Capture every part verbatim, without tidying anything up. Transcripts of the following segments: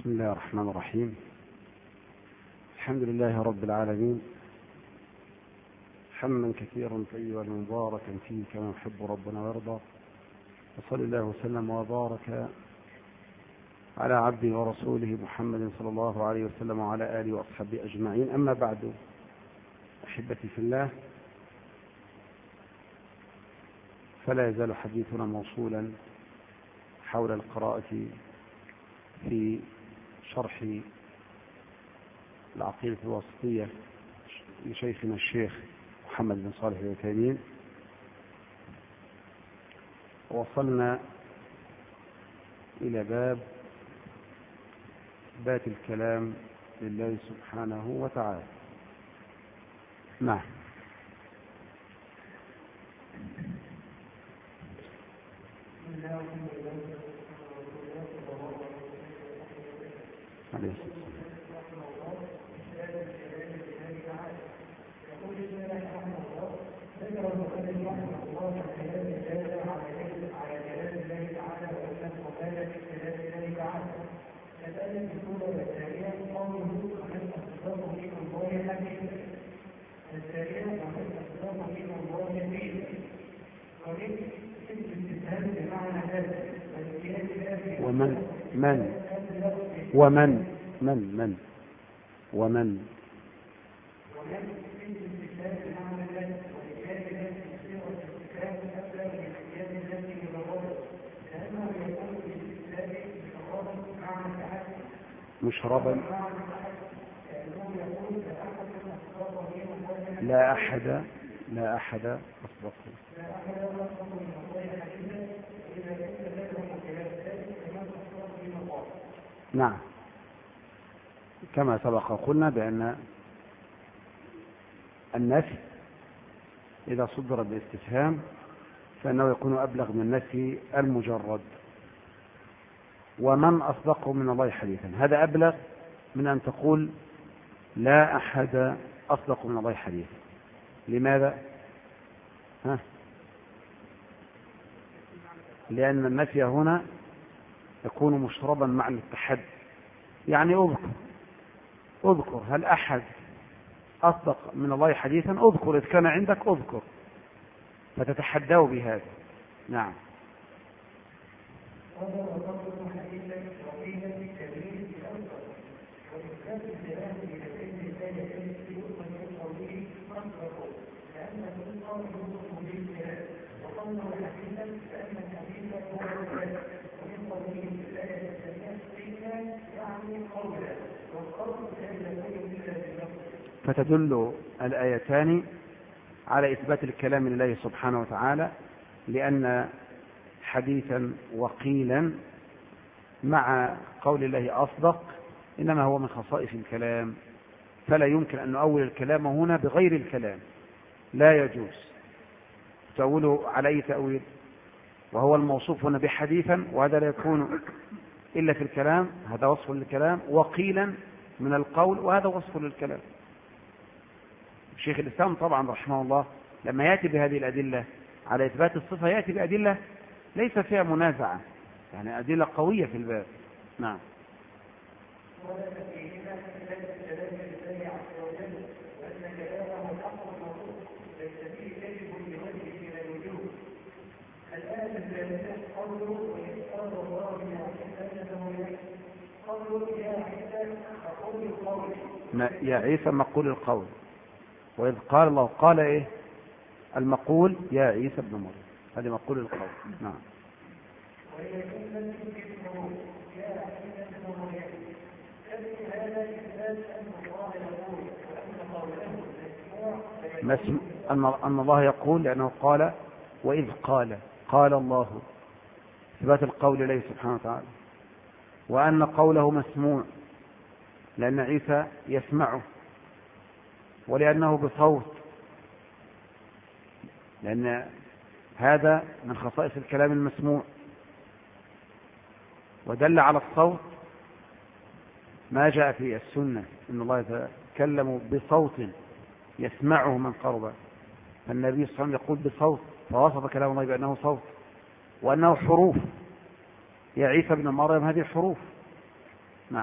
بسم الله الرحمن الرحيم. الحمد لله رب العالمين، حمدا كثيرا طيبا مباركا فيه كما يحب ربنا ويرضى، وصلى الله وسلم وبارك على عبده ورسوله محمد صلى الله عليه وسلم وعلى آله وأصحابه أجمعين. أما بعد، أحبتي في الله، فلا يزال حديثنا موصولا حول القراءة في شرح العقيدة الواسطية لشيخنا الشيخ محمد بن صالح العثيمين. وصلنا إلى باب إثبات الكلام لله سبحانه وتعالى. نعم. عليه الصلاة ومن من ومن من من ومن مشربا لا أحد لا أحد أصدقه. نعم، كما سبق قلنا بأن النفي إذا صدر بالاستفهام فإنه يكون أبلغ من النفي المجرد. ومن أصدقه من الله حديثا، هذا أبلغ من أن تقول لا أحد أصدق من الله حديثا. لماذا؟ ها؟ لأن النفي هنا يكون مشربا مع التحدي، يعني اذكر اذكر هل أحد أصدق من الله حديثا؟ اذكر إذ كان عندك اذكر، فتتحداه بهذا. نعم. فتدل الآيتان على إثبات الكلام لله سبحانه وتعالى، لأن حديثا وقيلا مع قول الله أصدق إنما هو من خصائص الكلام، فلا يمكن أن نؤول الكلام هنا بغير الكلام، لا يجوز تأوله على أي تأويل، وهو الموصوف هنا بحديثا، وهذا لا يكون إلا في الكلام، هذا وصف للكلام، وقيلا من القول، وهذا وصف للكلام. شيخ الإسلام طبعا رحمه الله لما يأتي بهذه الأدلة على إثبات الصفة يأتي بأدلة ليس فيها منازعة، يعني أدلة قوية في الباب. نعم. يا عيسى مقول القول، وإذ قال الله قال إيه المقول يا عيسى ابن مريم، هذا مقول القول. نعم. أن الله يقول لأنه قال، وإذ قال قال الله، إثبات القول إليه سبحانه وتعالى، وأن قوله مسموع لأن عيسى يسمعه، ولأنه بصوت، لأن هذا من خصائص الكلام المسموع. ودل على الصوت ما جاء في السنة إن الله يتكلم بصوت يسمعه من قرب، فالنبي صلى الله عليه وسلم يقول بصوت، فوصف كلام الله بأنه صوت وأنه حروف. يا عيسى ابن مريم هذه حروف، نعم.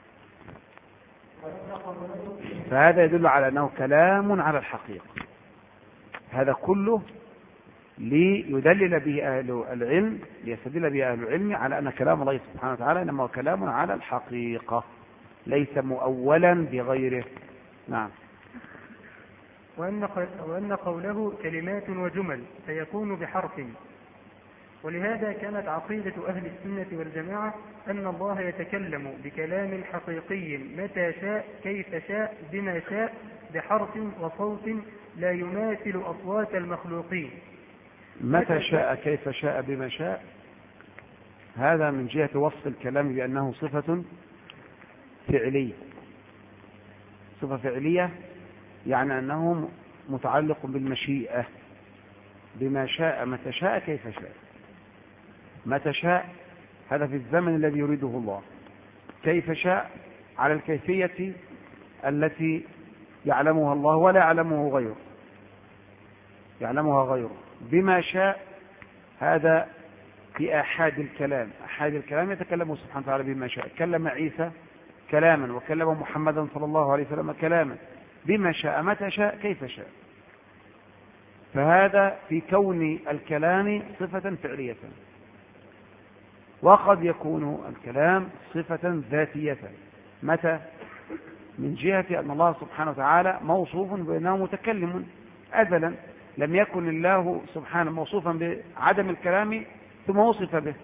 فهذا يدل على أنه كلام على الحقيقة. هذا كله ليدلل به أهل العلم، ليستدل به أهل العلم على أن كلام الله سبحانه وتعالى إنما هو كلام على الحقيقة ليس مؤولا بغيره. نعم. وأن وأن قوله كلمات وجمل فيكون بحرف. ولهذا كانت عقيدة أهل السنة والجماعة أن الله يتكلم بكلام حقيقي متى شاء كيف شاء بما شاء بحرف وصوت لا يماثل أصوات المخلوقين. متى شاء كيف شاء بما شاء، هذا من جهة وصف الكلام بأنه صفة فعلية. صفة فعلية يعني أنه متعلق بالمشيئة، بما شاء متى شاء كيف شاء. متى شاء هذا في الزمن الذي يريده الله، كيف شاء على الكيفية التي يعلمها الله ولا يعلمه غيره، يعلمها غيره. بما شاء هذا في آحاد الكلام. آحاد الكلام يتكلم سبحانه وتعالى بما شاء. كلم عيسى كلاما وكلم محمدا صلى الله عليه وسلم كلاما بما شاء متى شاء كيف شاء. فهذا في كون الكلام صفة فعلية. وقد يكون الكلام صفة ذاتية. متى؟ من جهة أن الله سبحانه وتعالى موصوف بأنه متكلم أزلا، لم يكن الله سبحانه موصوفا بعدم الكلام ثم وصف به.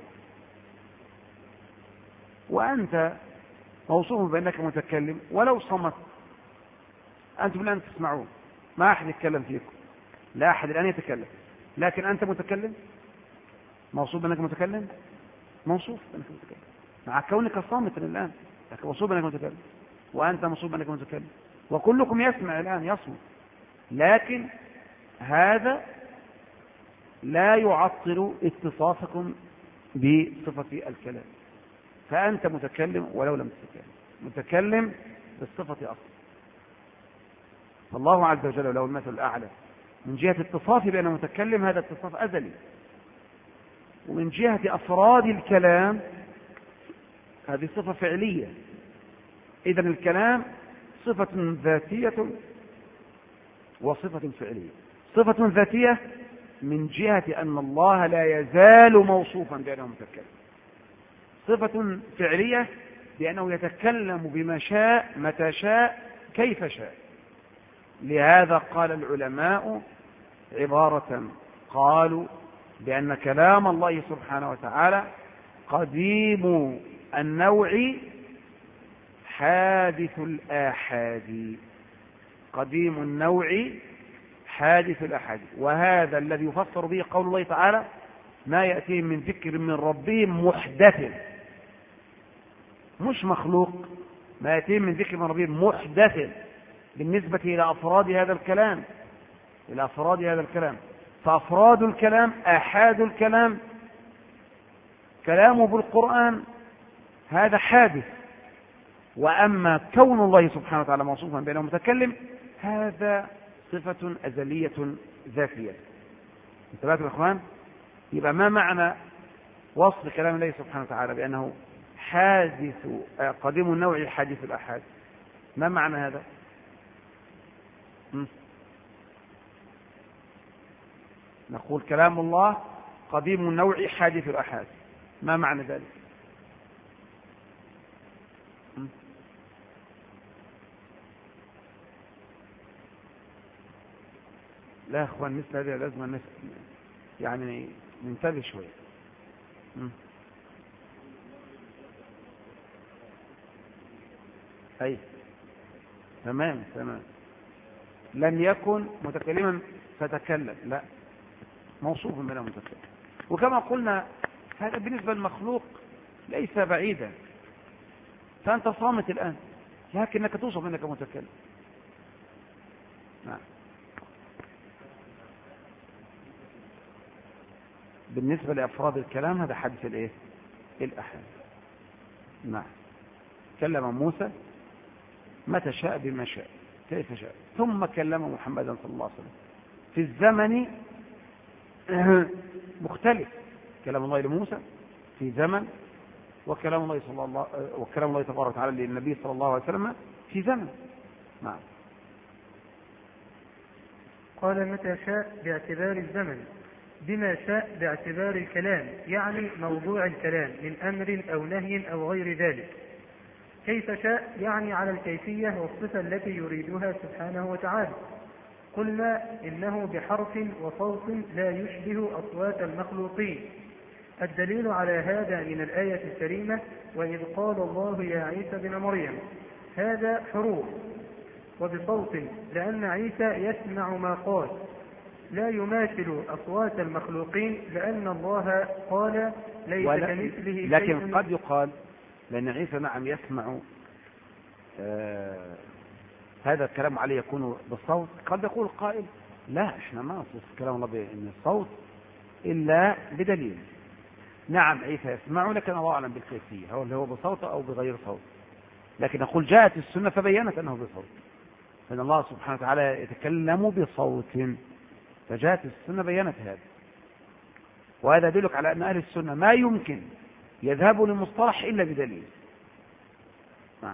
وأنت موصوف بأنك متكلم ولو صمت، أنتم الآن تسمعون ما أحد يتكلم فيكم، لا أحد الآن يتكلم، لكن أنت متكلم، موصوف بأنك متكلم، موصوف بأنك متكلم مع كونك صامتا الآن، لكن موصوف بأنك متكلم، وأنت موصوف بأنك متكلم، وكلكم يسمع الآن يصمت. لكن هذا لا يعطل اتصافكم بصفة الكلام. فأنت متكلم ولو لم تتكلم، متكلم بالصفة أصلا. فالله عز وجل له المثل الأعلى من جهة اتصافه بأنه متكلم، هذا اتصاف أزلي. ومن جهة أفراد الكلام هذه صفة فعلية. إذن الكلام صفة ذاتية وصفة فعلية. صفة ذاتية من جهة أن الله لا يزال موصوفا بأنه متكلم. صفة فعلية بأنه يتكلم بما شاء متى شاء كيف شاء. لهذا قال العلماء عبارة قالوا بأن كلام الله سبحانه وتعالى قديم النوع حادث الآحاد. قديم النوع حادث الآحاد. وهذا الذي يفسر به قول الله تعالى ما يأتيهم من ذكر من ربهم محدث، مش مخلوق، ما يأتيهم من ذكر من ربهم محدث بالنسبة إلى أفراد هذا الكلام، إلى أفراد هذا الكلام. فأفراد الكلام آحاد الكلام كلامه بالقرآن هذا حادث. وأما كون الله سبحانه وتعالى موصوفا بأنه متكلم هذا صفة أزلية ذاتية. انتبهتم يا إخوان؟ يبقى ما معنى وصف كلام الله سبحانه وتعالى بأنه حادث قديم النوع حادث الآحاد؟ ما معنى هذا؟ م? نقول كلام الله قديم النوع حادث الآحاد، ما معنى ذلك؟ م? لا يا اخوان، مثل هذه لازم يعني ننتبه شويه. اي تمام تمام. لم يكن متكلما فتكلم، لا، موصوف بأنه متكلم. وكما قلنا هذا بالنسبه للمخلوق ليس بعيدا. فانت صامت الان لكنك توصف انك متكلم. نعم. بالنسبة لأفراد الكلام هذا حدث الايه؟ الأحاد. نعم. كلم موسى متى شاء بما شاء كيف شاء، ثم كلم محمدا صلى الله عليه وسلم في الزمن مختلف. كلام الله لموسى في زمن، وكلام الله صلى الله وكلام الله تبارك وتعالى للنبي صلى الله عليه وسلم في زمن. نعم. قال متى شاء باعتبار الزمن، بما شاء باعتبار الكلام، يعني موضوع الكلام من أمر أو نهي أو غير ذلك. كيف شاء يعني على الكيفية والصفة التي يريدها سبحانه وتعالى. قلنا إنه بحرف وصوت لا يشبه أصوات المخلوقين. الدليل على هذا من الآية الكريمة: وإذ قال الله يا عيسى بن مريم. هذا حروف وبصوت، لأن عيسى يسمع ما قال، لا يماثل أصوات المخلوقين، لأن الله قال ليس كمثله شيء. لكن قد يقال لأن عيسى نعم يسمع آه هذا الكلام عليه يكون بالصوت. قد يقول قائل لا، احنا ما نصف كلام الله بأن الصوت إلا بدليل. نعم عيسى يسمع، لكن الله أعلم بالكيفية، هو اللي هو بصوت أو بغير صوت. لكن نقول جاءت السنة فبينت أنه بصوت، فإن الله سبحانه وتعالى يتكلم بصوت، فجاءت السنة بينت هذا. وهذا يدلك على أن أهل السنة ما يمكن يذهبوا للمصطلح إلا بدليل. نعم.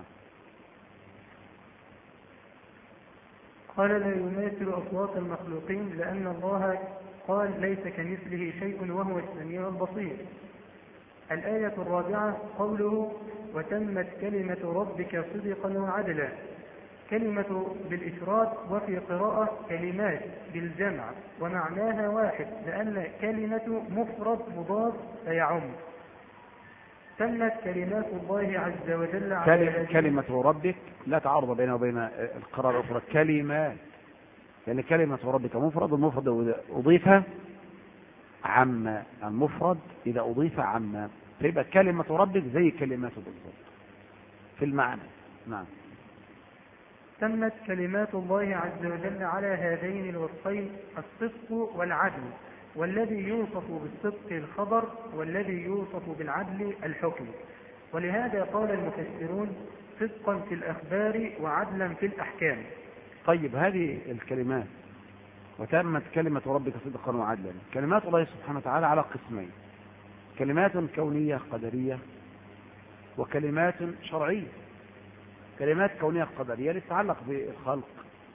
قال لا يماثل أصوات المخلوقين، لأن الله قال ليس كمثله شيء وهو السميع البصير. الآية الرابعة قوله وتمت كلمة ربك صدقا وعدلا. كلمة بالإفراد، وفي قراءة كلمات بالجمع، ومعناها واحد، لأن كلمة مفرد مضاف فيعم. تمت كلمات الله عز وجل على كلمة ربك لا تعارض بينه وبين القراءة الأخرى كلمات، لأن كلمة ربك مفرد، والمفرد إذا أضيف عم، المفرد إذا أضيف عم، فيبقى كلمة ربك زي كلماته بالضبط في المعنى. نعم. تمت كلمات الله عز وجل على هذين الوصفين: الصدق والعدل، والذي يوصف بالصدق الخبر، والذي يوصف بالعدل الحكم. ولهذا قال المفسرون صدقا في الأخبار وعدلا في الأحكام. طيب هذه الكلمات وتمت كلمة ربك صدقا وعدلا، كلمات الله سبحانه وتعالى على قسمين: كلمات كونية قدرية، وكلمات شرعية. كلمات كونية قدرية تتعلق بالخلق،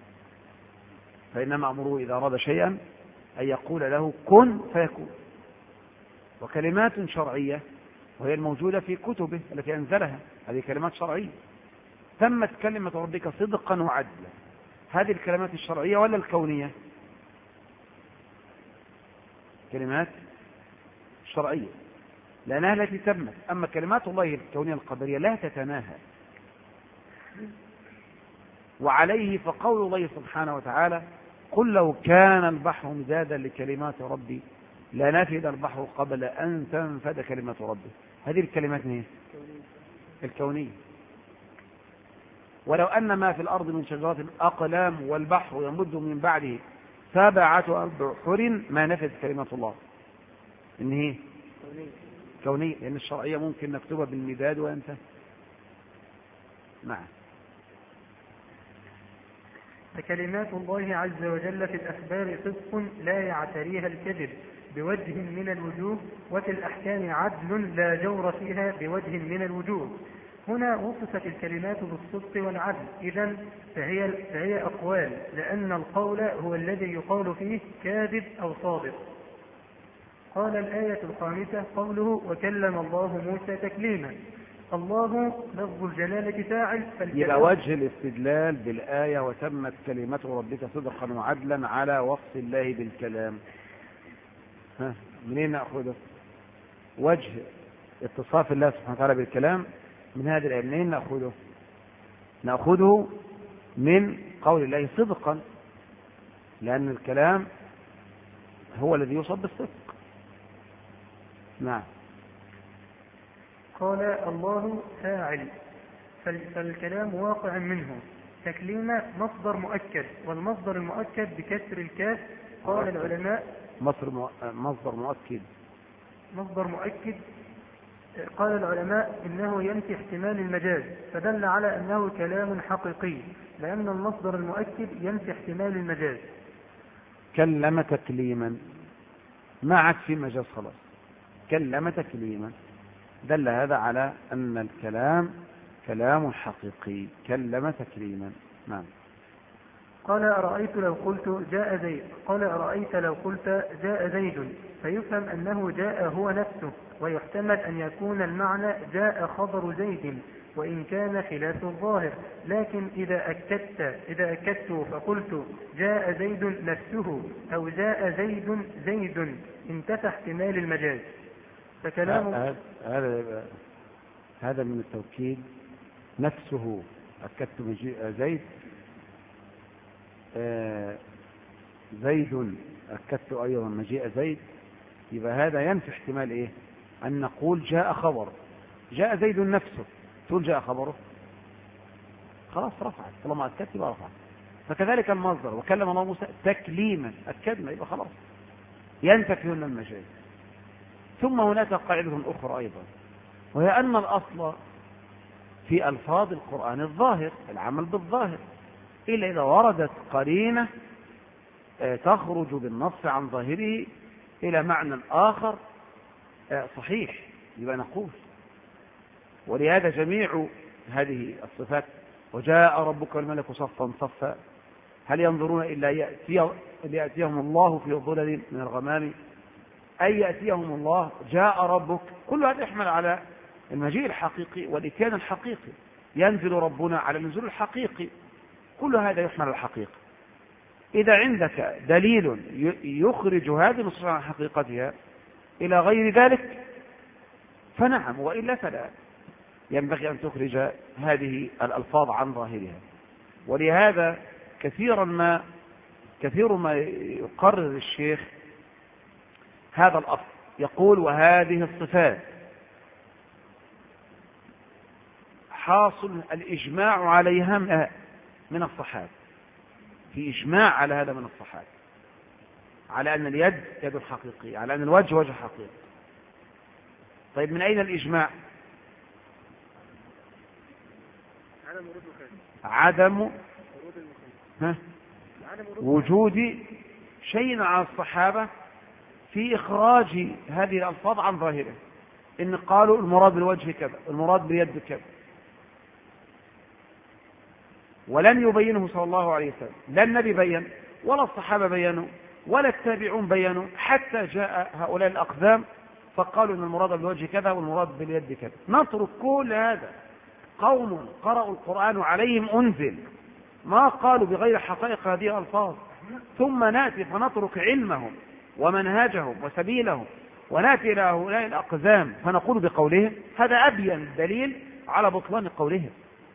فإنما أمره إذا أراد شيئا أن يقول له كن فيكون. وكلمات شرعية وهي الموجودة في كتبه التي أنزلها، هذه كلمات شرعية. تمت كلمة ربك صدقا وعدلا، هذه الكلمات الشرعية ولا الكونية؟ كلمات شرعية لأنها التي تمت. أما كلمات الله الكونية القدرية لا تتناهى. وعليه فقول الله سبحانه وتعالى قل لو كان البحر مدادا لكلمات ربي لنفد البحر قبل أن تنفد كلمات ربي. هذه الكلمات هي الكونية. ولو أن ما في الأرض من شجرات أقلام والبحر يمد من بعده سبعة أبحر ما نفد كلمات الله. إن هي كونية، لأن الشرعية ممكن نكتبها بالمداد وينتهي. نعم. فكلمات الله عز وجل في الأخبار صدق لا يعتريها الكذب بوجه من الوجوه، وفي الأحكام عدل لا جور فيها بوجه من الوجوه. هنا وصفت الكلمات بالصدق والعدل، إذن فهي, فهي أقوال، لأن القول هو الذي يقال فيه كاذب أو صادق. قال الآية الخامسة قوله وكلم الله موسى تكليما. الله لفظ الجلالة فاعل، يبقى وجه الاستدلال بالآية وتمت كلمة ربك صدقا وعدلا على وصف الله بالكلام. ها منين نأخذه؟ وجه اتصاف الله سبحانه وتعالى بالكلام من هذه الآية منين نأخذه؟ نأخذه من قول الله صدقا، لأن الكلام هو الذي يوصف بالصدق. نعم. قال الله فاعل، فالكلام واقع منه. تكليم مصدر مؤكد، والمصدر المؤكد بكسر الكاف. قال العلماء مصدر مؤكد مصدر مؤكد قال العلماء إنه ينفي احتمال المجاز، فدل على أنه كلام حقيقي، لأن المصدر المؤكد ينفي احتمال المجاز. كلم تكليما، ما عاد في مجاز خلاص. كلم تكليما دل هذا على أن الكلام كلام حقيقي، كلم تكليما. نعم. قال أرأيت لو قلت جاء زيد قال أرأيت لو قلت جاء زيد فيفهم أنه جاء هو نفسه، ويحتمل أن يكون المعنى جاء خبر زيد وإن كان خلاف الظاهر. لكن إذا أكدت إذا أكدت فقلت جاء زيد نفسه أو جاء زيد زيد انتفى احتمال المجاز. فكلام هذا هذا من التوكيد. نفسه أكدت مجيء زيد، آه زيد أكدت أيضا مجيء زيد، يبقى هذا ينفي احتمال إيه؟ أن نقول جاء خبر. جاء زيد نفسه تقول جاء خبره، خلاص رفعت، طالما أكدت يبقى رفعت. فكذلك المصدر وكلم الله موسى تكليما، أكدنا يبقى خلاص ينتفي هنا المجاز. ثم هناك قاعدة أخرى أيضا، وهي أن الأصل في ألفاظ القرآن الظاهر، العمل بالظاهر، إلا إذا وردت قرينة تخرج بالنص عن ظاهره إلى معنى آخر صحيح يبقى نقول. ولهذا جميع هذه الصفات، وجاء ربك والملك صفا صفا، هل ينظرون إلا يأتي يأتيهم الله في ظلل من الغمام، أي يأتيهم الله، جاء ربك، كل هذا يحمل على المجيء الحقيقي والإتيان الحقيقي. ينزل ربنا على النزول الحقيقي، كل هذا يحمل على الحقيقة. إذا عندك دليل يخرج هذه النصوص عن حقيقتها إلى غير ذلك فنعم، وإلا فلا ينبغي أن تخرج هذه الألفاظ عن ظاهرها. ولهذا كثيرا ما كثير ما يقرر الشيخ هذا الأصل، يقول وهذه الصفات حاصل الإجماع عليها من الصحابة، في إجماع على هذا من الصحابة، على أن اليد يد حقيقية، على أن الوجه وجه حقيقي. طيب من أين الإجماع؟ عدم وجود شيء على الصحابة في إخراج هذه الألفاظ عن ظاهره، إن قالوا المراد بالوجه كذا، المراد باليد كذا، ولم يبينه صلى الله عليه وسلم، لا النبي بين ولا الصحابة بينوا ولا التابعون بينوا، حتى جاء هؤلاء الأقدام فقالوا إن المراد بالوجه كذا والمراد باليد كذا. نترك كل هذا، قوم قرأوا القرآن عليهم أنزل، ما قالوا بغير حقائق هذه الألفاظ، ثم نأتي فنترك علمهم ومنهجهم وسبيلهم ونأتي إلى هؤلاء الأقزام فنقول بقولهم. هذا أبين دليل على بطلان قولهم.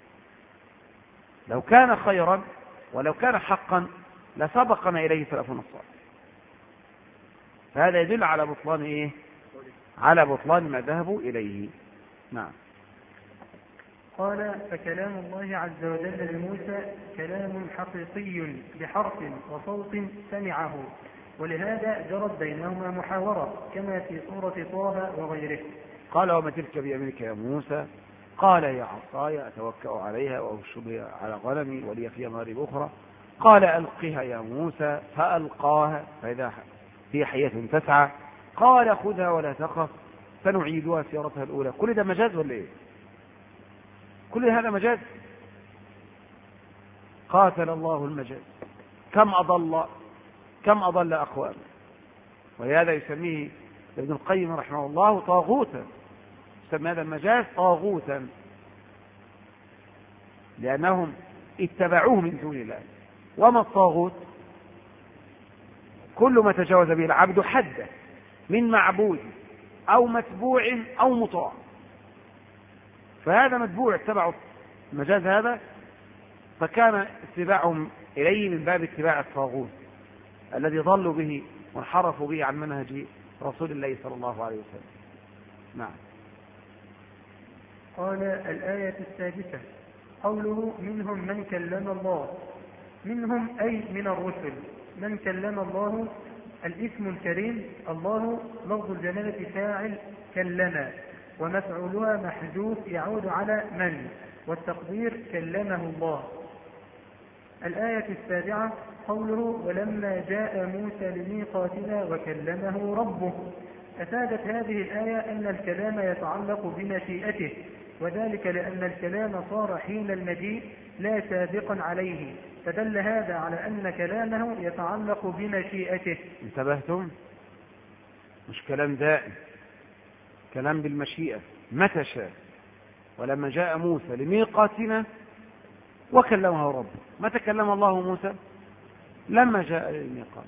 لو كان خيرا ولو كان حقا لسبقنا إليه سلفنا الصالح. فهذا يدل على بطلان إيه؟ على بطلان ما ذهبوا إليه. نعم. قال فكلام الله عز وجل لموسى كلام حقيقي بحرف وصوت سمعه، ولهذا جرت بينهما محاورة كما في سورة طه وغيره. قال وما تلك بيمينك يا موسى؟ قال يا عصاي أتوكأ عليها وأهش بها على غنمي ولي فيها مآرب أخرى. قال ألقها يا موسى فألقاها فإذا هي حية تسعى. قال خذها ولا تخف سنعيدها سيرتها الأولى. كل ده مجاز ولا إيه؟ كل هذا مجاز. قاتل الله المجاز. كم أضل كم أضل أقوام. ولهذا يسميه ابن القيم رحمه الله طاغوتا، يسمى هذا المجاز طاغوتا، لأنهم اتبعوه من دون الله. وما الطاغوت؟ كل ما تجاوز به العبد حده من معبود أو متبوع أو مطاع. فهذا متبوع اتبعوا المجاز هذا، فكان اتباعهم إليه من باب اتباع الطاغوت الذي ضلوا به وانحرفوا به عن منهج رسول الله صلى الله عليه وسلم. نعم. قال الآية السادسة قوله منهم من كلم الله. منهم أي من الرسل. من كلم الله الاسم الكريم الله لفظ الجلالة فاعل كلم، ومفعولها محذوف يعود على من، والتقدير كلمه الله. الآية السابعة قوله ولما جاء موسى لميقاتنا وكلمه ربه. أفادت هذه الآية أن الكلام يتعلق بمشيئته، وذلك لأن الكلام صار حين المجيء لا سابقا عليه، فدل هذا على أن كلامه يتعلق بمشيئته. انتبهتم؟ مش كلام دائم، كلام بالمشيئة متى شاء. ولما جاء موسى لميقاتنا وكلمه ربه، متى كلم الله موسى؟ لما جاء للميقات.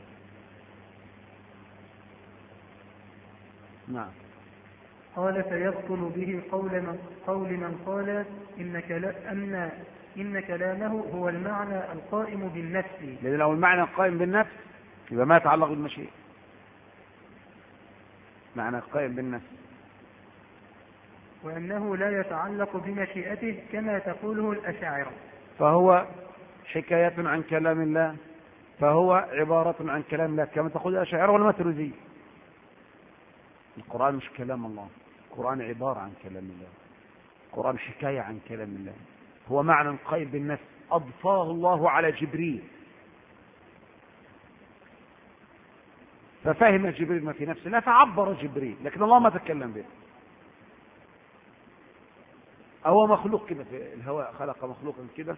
نعم. قال فيبطل به قول من, قول من قال إن, كلا أن إن كلامه هو المعنى القائم بالنفس، لأن لو المعنى القائم بالنفس يبقى ما يتعلق بالمشيئة، معنى القائم بالنفس، وأنه لا يتعلق بمشيئته كما تقوله الأشاعرة، فهو حكاية عن كلام الله، فهو عبارة عن كلام الله كما تقول الأشاعرة والماتريدية. القرآن مش كلام الله، القرآن عبارة عن كلام الله، القرآن حكاية عن كلام الله، هو معنى قائم بالنفس أضفاه الله على جبريل، ففهم جبريل ما في نفسه لا فعبر جبريل، لكن الله ما تكلم به. هو مخلوق كده في الهواء، خلق مخلوقا كده،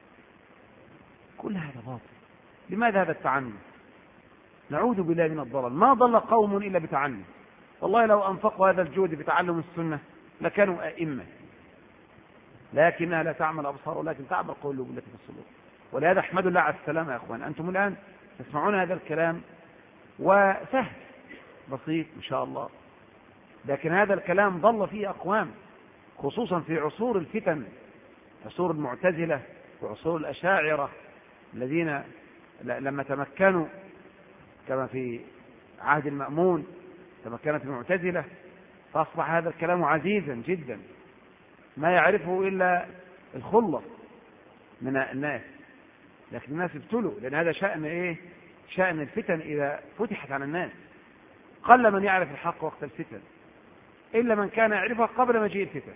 كل هذا باطل. لماذا هذا التعنت؟ نعوذ بالله من الضلال. ما ضل قوم إلا بتعنت. والله لو أنفقوا هذا الجهد بتعلم السنة لكانوا أئمة، لكنها لا تعمل أبصار ولكن تعمل قلوب التي في الصدور. ولهذا احمد الله على السلامة يا أخوان. أنتم الآن تسمعون هذا الكلام وسهل بسيط إن شاء الله، لكن هذا الكلام ضل فيه أقوام، خصوصا في عصور الفتن، عصور المعتزلة وعصور الأشاعرة الذين لما تمكنوا كما في عهد المأمون تمكنت المعتزلة، فأصبح هذا الكلام عزيزا جدا ما يعرفه إلا الخلة من الناس، لكن الناس ابتلوا، لأن هذا شأن إيه؟ شأن الفتن إذا فتحت على الناس. قل من يعرف الحق وقت الفتن إلا من كان يعرفها قبل مجيء الفتن.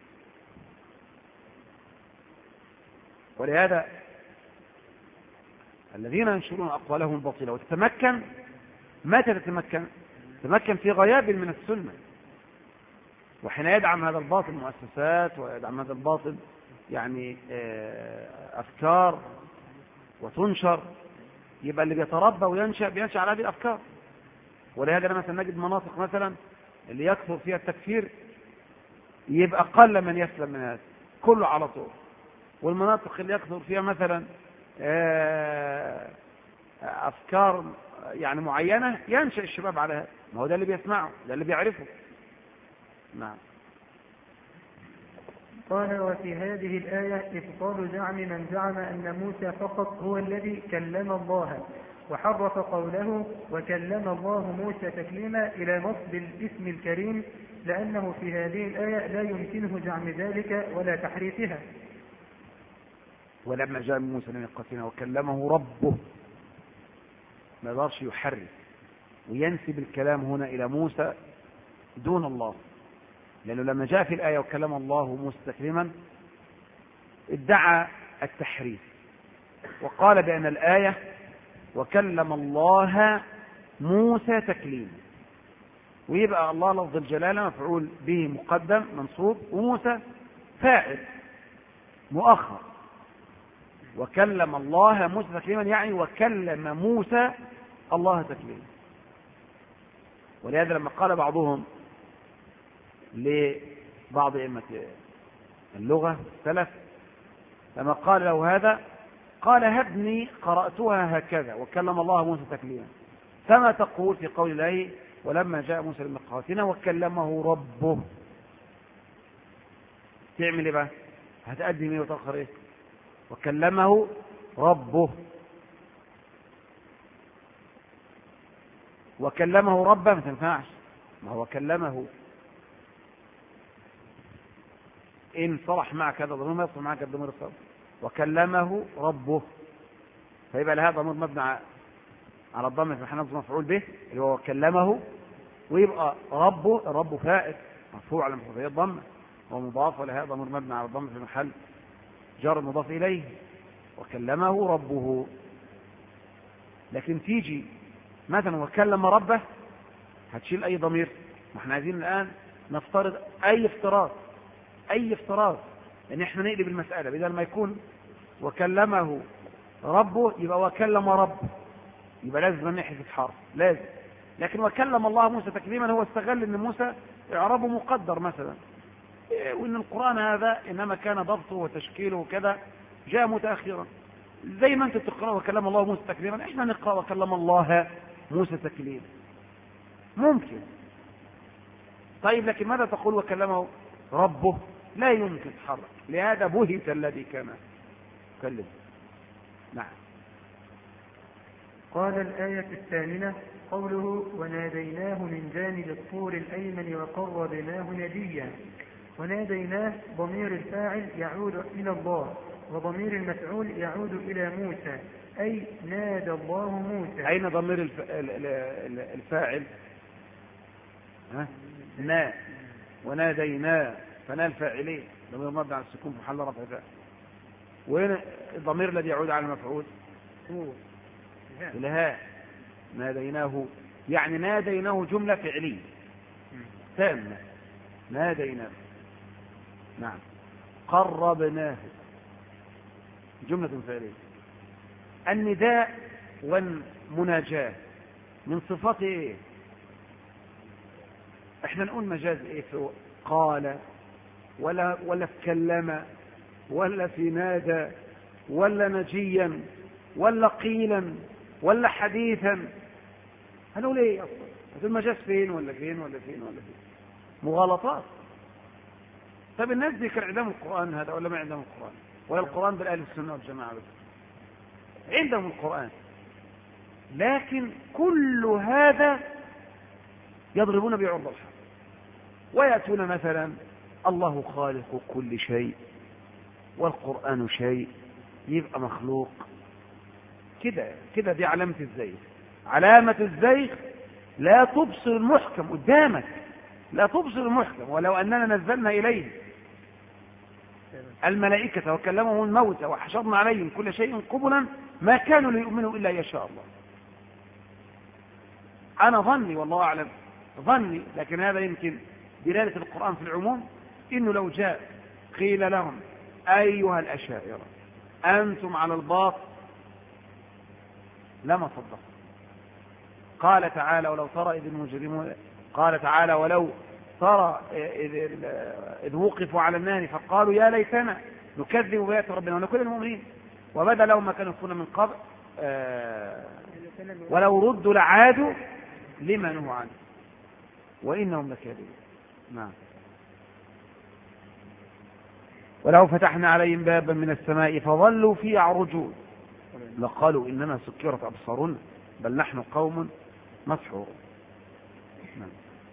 ولهذا الذين ينشرون أقوالهم الباطلة وتتمكن، متى تتمكن؟ تتمكن في غياب من السنة، وحين يدعم هذا الباطل مؤسسات ويدعم هذا الباطل يعني أفكار وتنشر، يبقى اللي بيتربى وينشأ بينشأ على هذه الأفكار. ولهذا مثلا نجد مناطق مثلا اللي يكثر فيها التكفير يبقى قل من يسلم من هذا كله على طول، والمناطق اللي يكثر فيها مثلا أفكار يعني معينة ينشأ الشباب على هذا. ما هو ده اللي بيسمعه، ده اللي بيعرفه. نعم. قال وفي هذه الآية إبطال زعم من زعم أن موسى فقط هو الذي كلم الله، وحرف قوله وكلم الله موسى تكليما إلى نصب الاسم الكريم، لأنه في هذه الآية لا يمكنه زعم ذلك ولا تحريفها. ولما جاء موسى لميقاتنا وكلمه ربه، ما يقدرش يحرف وينسب الكلام هنا إلى موسى دون الله، لأنه لما جاء في الآية وكلم الله موسى تكليما ادعى التحريف وقال بأن الآية وكلم الله موسى تكليما، ويبقى الله لفظ الجلالة مفعول به مقدم منصوب وموسى فاعل مؤخر. وكلم الله موسى تكليما يعني وكلم موسى الله تكليما. ولهذا لما قال بعضهم لبعض أئمة اللغة السلف لما قال له هذا قال هبني قرأتها هكذا وكلم الله موسى تكليما، فما تقول في قول الله ولما جاء موسى لميقاتنا وكلمه ربه؟ تعمل ايه بقى؟ هتقدم ايه وتأخر ايه؟ وكلمه ربه، وكلمه ربه ما تنفعش، ما هو كلمه إن صلح معك هذا الضمير ما يصلح معك الضمير الصرف، وكلمه ربه، فيبقى لهذا ضمير مبني على الضمير في محل نصب مفعول به اللي هو كلمه، ويبقى ربه الرب فاعل مرفوع على مفعول الضمه ومضاف، ولهذا ضمير مبني على الضمير في محل جر مضاف إليه وكلمه ربه. لكن تيجي مثلا وكلم ربه هتشيل أي ضمير؟ ما احنا عايزين الآن نفترض أي افتراض أي افتراض ان احنا نقلب المسألة، بدل ما يكون وكلمه ربه يبقى وكلم رب، يبقى لازم نحذف حرف لازم. لكن وكلم الله موسى تكليما هو استغل ان موسى اعرابه مقدر مثلا، وان القرآن هذا انما كان ضبطه وتشكيله وكذا جاء متأخرا. زي ما انت تقرأ وكلم الله موسى تكليما، احنا نقرأ وكلم الله موسى تكليما ممكن. طيب لكن ماذا تقول وكلمه ربه؟ لا يمكن تحرك، لهذا بهت الذي كان يكلم. نعم. قال الآية الثامنة قوله وناديناه من جانب الطور الأيمن وقربناه نجيا. وناديناه ضمير الفاعل يعود إلى الله، وضمير المفعول يعود إلى موسى، أي نادى الله موسى. أين ضمير الف... الفاعل؟ ها؟ نا. وناديناه فنا الفاعلين ضمير مبني على السكون في محل رفع فاعل. وين الضمير الذي يعود على المفعول؟ الها. ناديناه يعني ناديناه جملة فعلية تامة. ناديناه. نعم. قربناه جملة فعلية. النداء والمناجاة من صفات ايه؟ احنا نقول مجاز ايه؟ في قال ولا ولا في كلم ولا في نادى ولا نجيا ولا قيلا ولا حديثا. هنقول ايه اصلا؟ هتقول مجاز فين ولا فين ولا فين ولا فين؟ مغالطات. طب الناس دي كان عندهم القرآن هذا ولا ما عندهم القرآن؟ ولا القرآن بالأهل السنة والجماعة بس؟ عندهم القرآن، لكن كل هذا يضربون بعرض الحق ويأتون مثلا الله خالق كل شيء والقرآن شيء، يبقى مخلوق كده كده. دي علامة الزيغ. علامة الزيغ لا تبصر المحكم قدامك، لا تبصر المحكم. ولو أننا نزلنا إليه الملائكة وكلمهم الموتى وحشرنا عليهم كل شيء قبلا ما كانوا ليؤمنوا إلا يشاء الله. أنا ظني والله أعلم ظني، لكن هذا يمكن دلالة القرآن في العموم، إنه لو جاء قيل لهم أيها الأشاعرة أنتم على الباطل لما صدقوا. قال تعالى ولو ترى إذ المجرمون، قال تعالى ولو ترى إذ, إذ وقفوا على النار فقالوا يا ليتنا نكذب بآيات ربنا ونكون المؤمنين وبدا لهم ما كانوا يكون من قبل آه ولو ردوا لعادوا لما نهوا عنه وإنهم لكاذبون. نعم. ولو فتحنا عليهم بابا من السماء فظلوا فيه يعرجون لقالوا إنما سكرت أبصارنا بل نحن قوم مسحورون. نعم.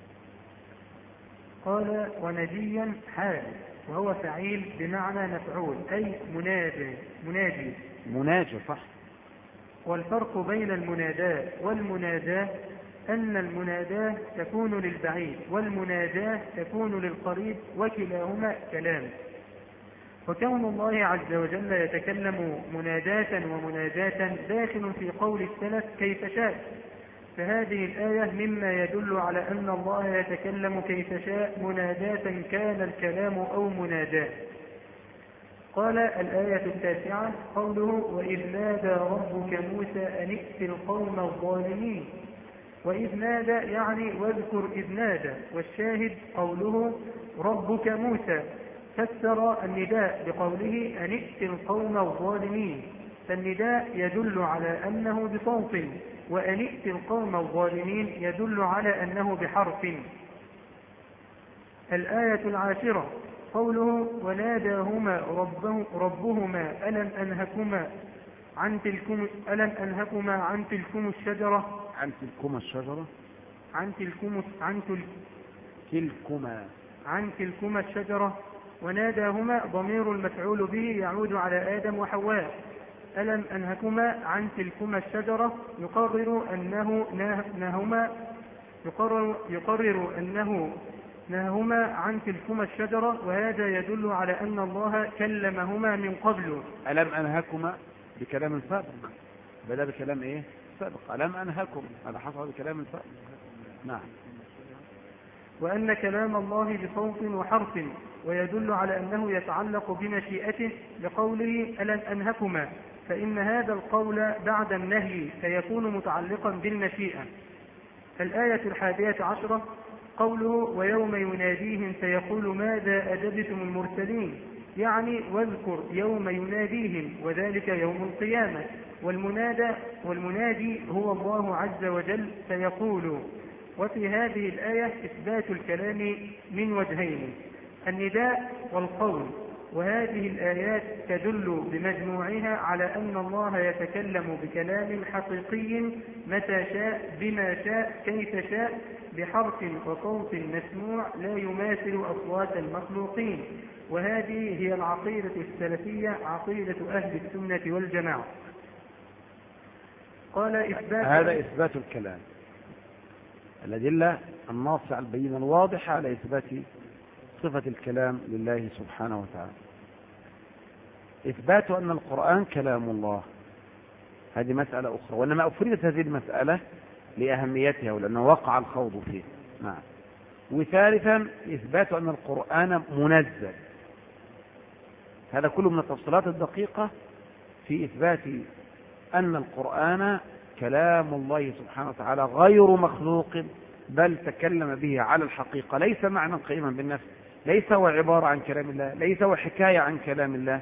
قال ونجيا حال وهو فعيل بمعنى مفعول أي منادي منادي مناجي صح. والفرق بين المناداة والمناداة أن المناداة تكون للبعيد والمناداة تكون للقريب وكلاهما كلام. وكون الله عز وجل يتكلم مناداة ومناجاة داخل في قول السلف كيف شاء، فهذه الآية مما يدل على أن الله يتكلم كيف شاء مناداة كان الكلام أو مناداة. قال الآية التاسعة قوله وإذ نادى ربك موسى أن ائت القوم الظالمين. وإذ نادى يعني واذكر إذ نادى، والشاهد قوله ربك موسى، فسر النداء بقوله أن ائت القوم الظالمين، فالنداء يدل على أنه بصوت، وأن ائت القوم الظالمين يدل على أنه بحرف. الآية العاشرة قوله وناداهما ربه ربهما ألم أنهكما عن تلكم ألم أنهكما عن تلكم الشجرة عن تلكم الشجرة عن تلكم عن تل تلكما عن تلكما الشجرة. وناداهما ضمير المفعول به يعود على آدم وحواء. ألم أنهكما عن تلكما الشجرة يقرر أنه نهما يقرر, يقرر أنه نهما عن تلكما الشجرة، وهذا يدل على أن الله كلمهما من قبل. ألم أنهكما بكلام سابق، بدأ بكلام إيه سابق. ألم أنهكم هذا حصل بكلام سابق. نعم. وأن كلام الله بصوت وحرف، ويدل على أنه يتعلق بمشيئته لقوله ألن أنهكما، فإن هذا القول بعد النهي سيكون متعلقا بالمشيئة. الآية الحادية عشرة قوله ويوم يناديهم سيقول ماذا أجبتم المرسلين، يعني واذكر يوم يناديهم وذلك يوم القيامة، والمنادى والمنادي هو الله عز وجل سيقول. وفي هذه الآية إثبات الكلام من وجهين، النداء والقول، وهذه الآيات تدل بمجموعها على أن الله يتكلم بكلام حقيقي متى شاء بما شاء كيف شاء بحرف وصوت مسموع لا يماثل أصوات المخلوقين. وهذه هي العقيدة السلفية، عقيدة أهل السنة والجماعة. قال إثبات هذا إثبات الكلام، الأدلة الناصعة البينة الواضحة على إثبات صفة الكلام لله سبحانه وتعالى. إثبات أن القرآن كلام الله هذه مسألة أخرى، وإنما أفردت هذه المسألة لأهميتها ولأنه وقع الخوض فيه. نعم. وثالثا إثبات أن القرآن منزل، هذا كله من التفصيلات الدقيقة في إثبات أن القرآن كلام الله سبحانه وتعالى غير مخلوق، بل تكلم به على الحقيقة، ليس معنى قيما بالنفس، ليس هو عبارة عن كلام الله، ليس هو حكاية عن كلام الله.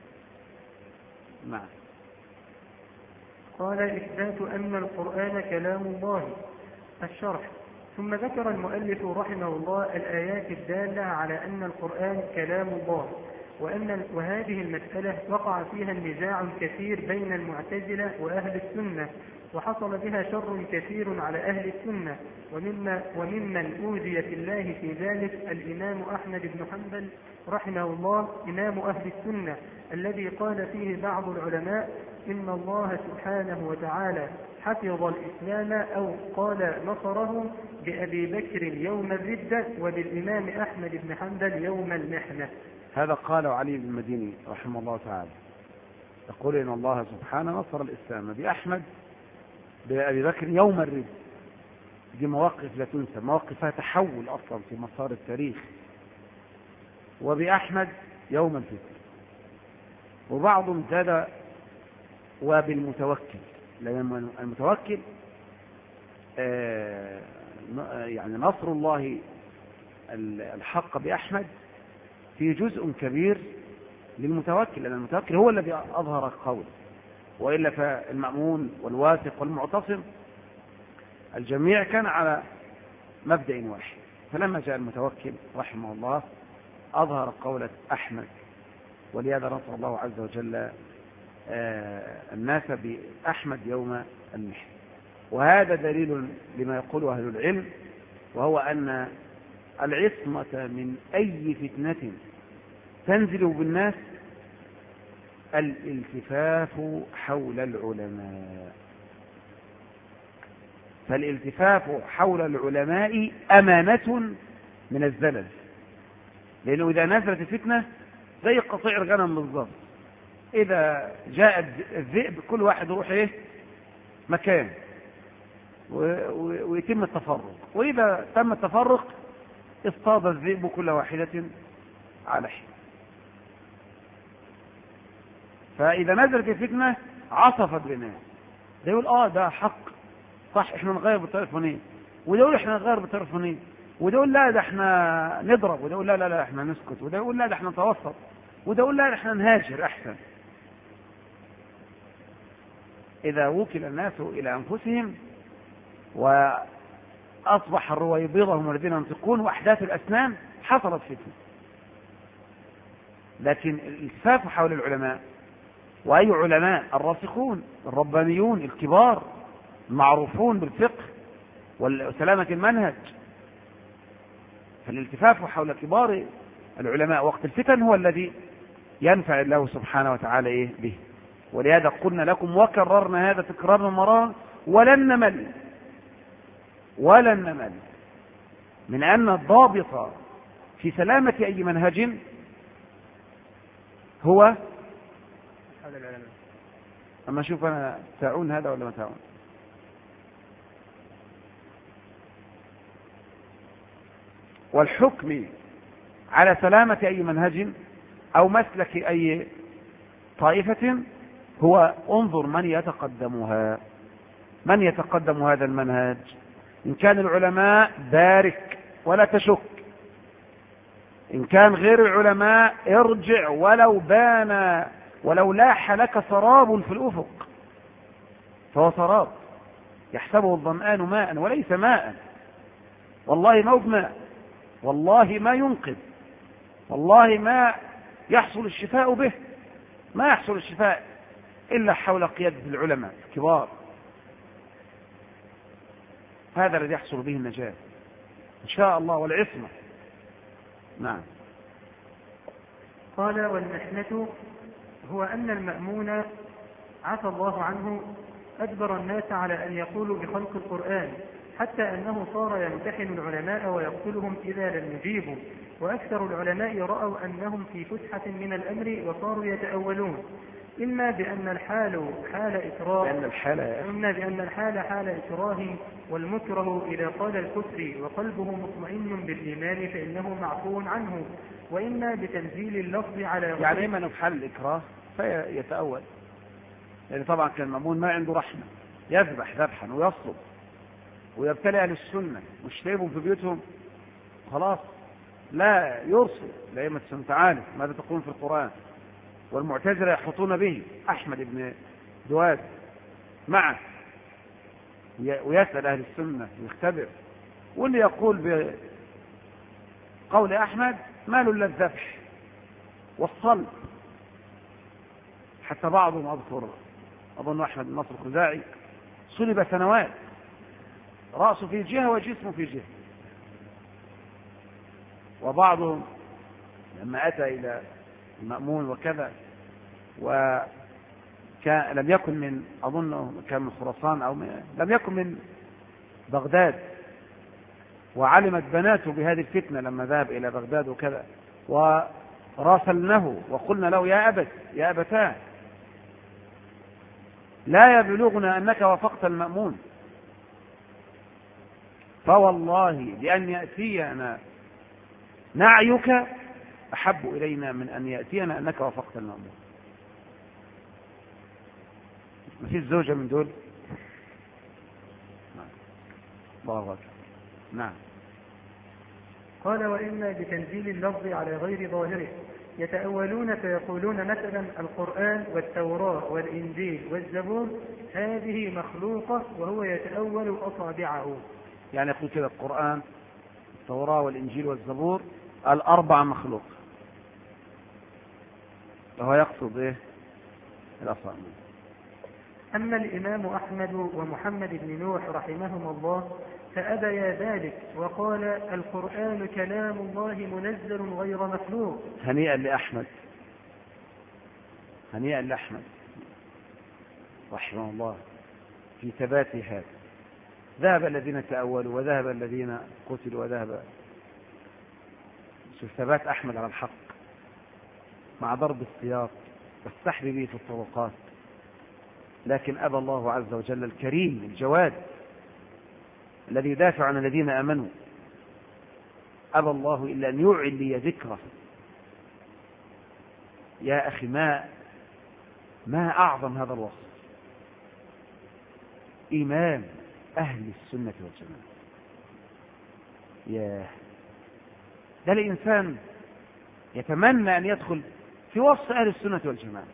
نعم. قال إثبات أن القرآن كلام الله. الشرح. ثم ذكر المؤلف رحمه الله الآيات الدالة على أن القرآن كلام الله، وأن وهذه المسألة وقع فيها النزاع الكثير بين المعتزلة وأهل السنة، وحصل بها شر كثير على أهل السنة، ومما وممن أوذي في الله في ذلك الإمام أحمد بن حنبل رحمه الله إمام أهل السنة، الذي قال فيه بعض العلماء إن الله سبحانه وتعالى حفظ الإسلام أو قال نصره بأبي بكر يوم الردة وبالإمام أحمد بن حنبل يوم المحنة. هذا قاله علي بن المديني رحمه الله تعالى، يقول إن الله سبحانه نصر الإسلام بأحمد بأبي بكر يوم الردة. دي مواقف لا تنسى، مواقفها تحول أصلا في مسار التاريخ. وبأحمد يوم الفتن. وبعضهم زاد وبالمتوكل، لأن المتوكل آه يعني نصر الله الحق بأحمد في جزء كبير للمتوكل، لأن المتوكل هو الذي أظهر القول، وإلا فالمأمون والواثق والمعتصم الجميع كان على مبدأ واحد. فلما جاء المتوكل رحمه الله أظهر قولة أحمد، ولهذا نصر الله عز وجل الناس بأحمد يوم المحن. وهذا دليل لما يقوله أهل العلم، وهو أن العصمة من أي فتنة تنزل بالناس الالتفاف حول العلماء. فالالتفاف حول العلماء أمانة من الزلل، لأنه إذا نزلت الفتنة زي قطيع الغنم بالضبط، إذا جاء الذئب كل واحد يروح إيه مكان ويتم التفرق، وإذا تم التفرق اصطاد الذئب كل واحدة على حين. فإذا نزلت الفتنة عصفت بالناس، ده يقول آه ده حق صح احنا نغير بالطريقة الفلانية، وده يقول احنا نغير بالطريقة الفلانية، وده يقول لا ده احنا نضرب، وده يقول لا لا لا احنا نسكت، وده يقول لا ده احنا نتوسط، وده يقول لا ده احنا نهاجر احسن. إذا وكل الناس إلى أنفسهم وأصبح الرويبضة هم الذين ينطقون وأحداث الأسنان حصلت فتنة. لكن الالتفاف حول العلماء، وأي علماء؟ الراسخون الربانيون الكبار المعروفون بالفقه وسلامة المنهج. فالالتفاف حول كبار العلماء وقت الفتن هو الذي ينفع الله سبحانه وتعالى إيه به. ولهذا قلنا لكم وكررنا هذا تكرارا مرارا ولن نمل ولن نمل من أن الضابط في سلامة أي منهج هو هذا العلماء. أما أشوف أنا تعون هذا ولا ما تعون؟ والحكم على سلامة أي منهج أو مسلك أي طائفة هو انظر من يتقدمها، من يتقدم هذا المنهج. إن كان العلماء بارك ولا تشك، إن كان غير العلماء ارجع ولو بان ولو لاح لك سراب في الأفق، فهو سراب يحسبه الظمآن ماء وليس ماء، والله ما هو ماء، والله ما ينقذ، والله ما يحصل الشفاء به، ما يحصل الشفاء إلا حول قيادة العلماء الكبار. هذا الذي يحصل به النجاة إن شاء الله والعصمة. نعم. قال والمحنة هو أن المأمون عفى الله عنه أجبر الناس على أن يقولوا بخلق القرآن، حتى أنه صار يمتحن العلماء ويقتلهم إذا لم يجيبوا، وأكثر العلماء رأوا أنهم في فسحة من الأمر وصاروا يتأولون، إما بأن الحال حال إكراه بأن الحال إما بأن الحال حال إكراه، والمكره إذا قال الكفر وقلبه مطمئن بالإيمان فإنه معفو عنه، وإما بتنزيل اللفظ على يعني إما في حال الإكراه فيتأول، يعني طبعا كان المأمون ما عنده رحمة، يذبح ذبحا ويصلب ويبتلع للسنة، مش سايبهم في بيوتهم خلاص، لا يرسل لأئمة السنة تعالى ماذا تقول في القرآن. والمعتزلة يحطون به أحمد بن دواد معه ويسأل أهل السنة ويختبر، واللي يقول بقول أحمد مال إلا الذبح والصلب. حتى بعضهم أذكر أظن أحمد بن نصر الخزاعي صلب سنوات، رأسه في جهة وجسمه في جهة. وبعضهم لما أتى إلى المأمون وكذا وكان لم يكن من أظن كان من خراسان أو من لم يكن من بغداد، وعلمت بناته بهذه الفتنة لما ذهب إلى بغداد وكذا، وراسلنه وقلنا له يا أبت يا أبتاه لا يبلغنا أنك وافقت المأمون، فوالله لأن يأتينا نعيك أحب إلينا من أن يأتينا أنك وافقت المأمون. ما فيش زوجة من دول؟ الله أكبر. نعم. قال وإما بتنزيل اللفظ على غير ظاهره، يتأولون فيقولون مثلا القرآن والتوراة والإنجيل والزبور هذه مخلوقة، وهو يتأول أصابعه. يعني يقول كده القرآن التوراة والإنجيل والزبور الأربعة مخلوق، وهو يقصد إيه الأصابع. أما الإمام أحمد ومحمد بن نوح رحمهما الله فأبيا ذلك وقال القرآن كلام الله منزل غير مخلوق. هنيئا لأحمد، هنيئا لأحمد رحمه الله في ثبات هذا. ذهب الذين تأولوا وذهب الذين قتلوا وذهب ثبات أحمد على الحق مع ضرب السياط والسحب به في الطرقات، لكن أبى الله عز وجل الكريم الجواد الذي يدافع عن الذين آمنوا، أبى الله إلا أن يعلي ذكره. يا أخي ما ما أعظم هذا الوصف، إمام أهل السنة والجماعة. يا ده الإنسان يتمنى أن يدخل في وصف أهل السنة والجماعة،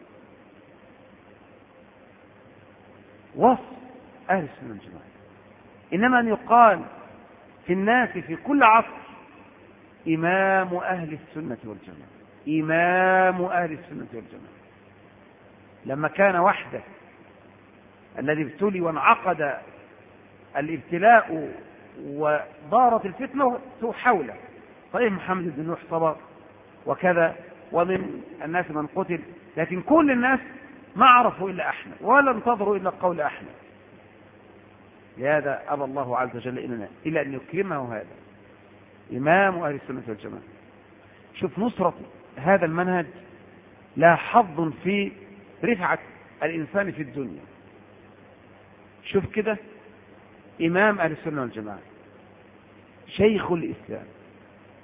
وصف أهل السنة والجماعة. إنما أن يقال في الناس في كل عصر إمام أهل السنة والجماعة، إمام أهل السنة والجماعة. لما كان وحده الذي ابتلي وانعقد الابتلاء ودارت الفتنة حوله، طيب محمد بن نوح صبر وكذا ومن الناس من قتل، لكن كل الناس ما عرفوا إلا أحمد ولا انتظروا إلا قول أحمد. لهذا أبى الله عز وجل إلا أن يكرمه هذا إمام أهل السنة والجماعة. شوف نصرة هذا المنهج لا حظ في رفعة الإنسان في الدنيا. شوف كده إمام أهل السنة والجماعة شيخ الإسلام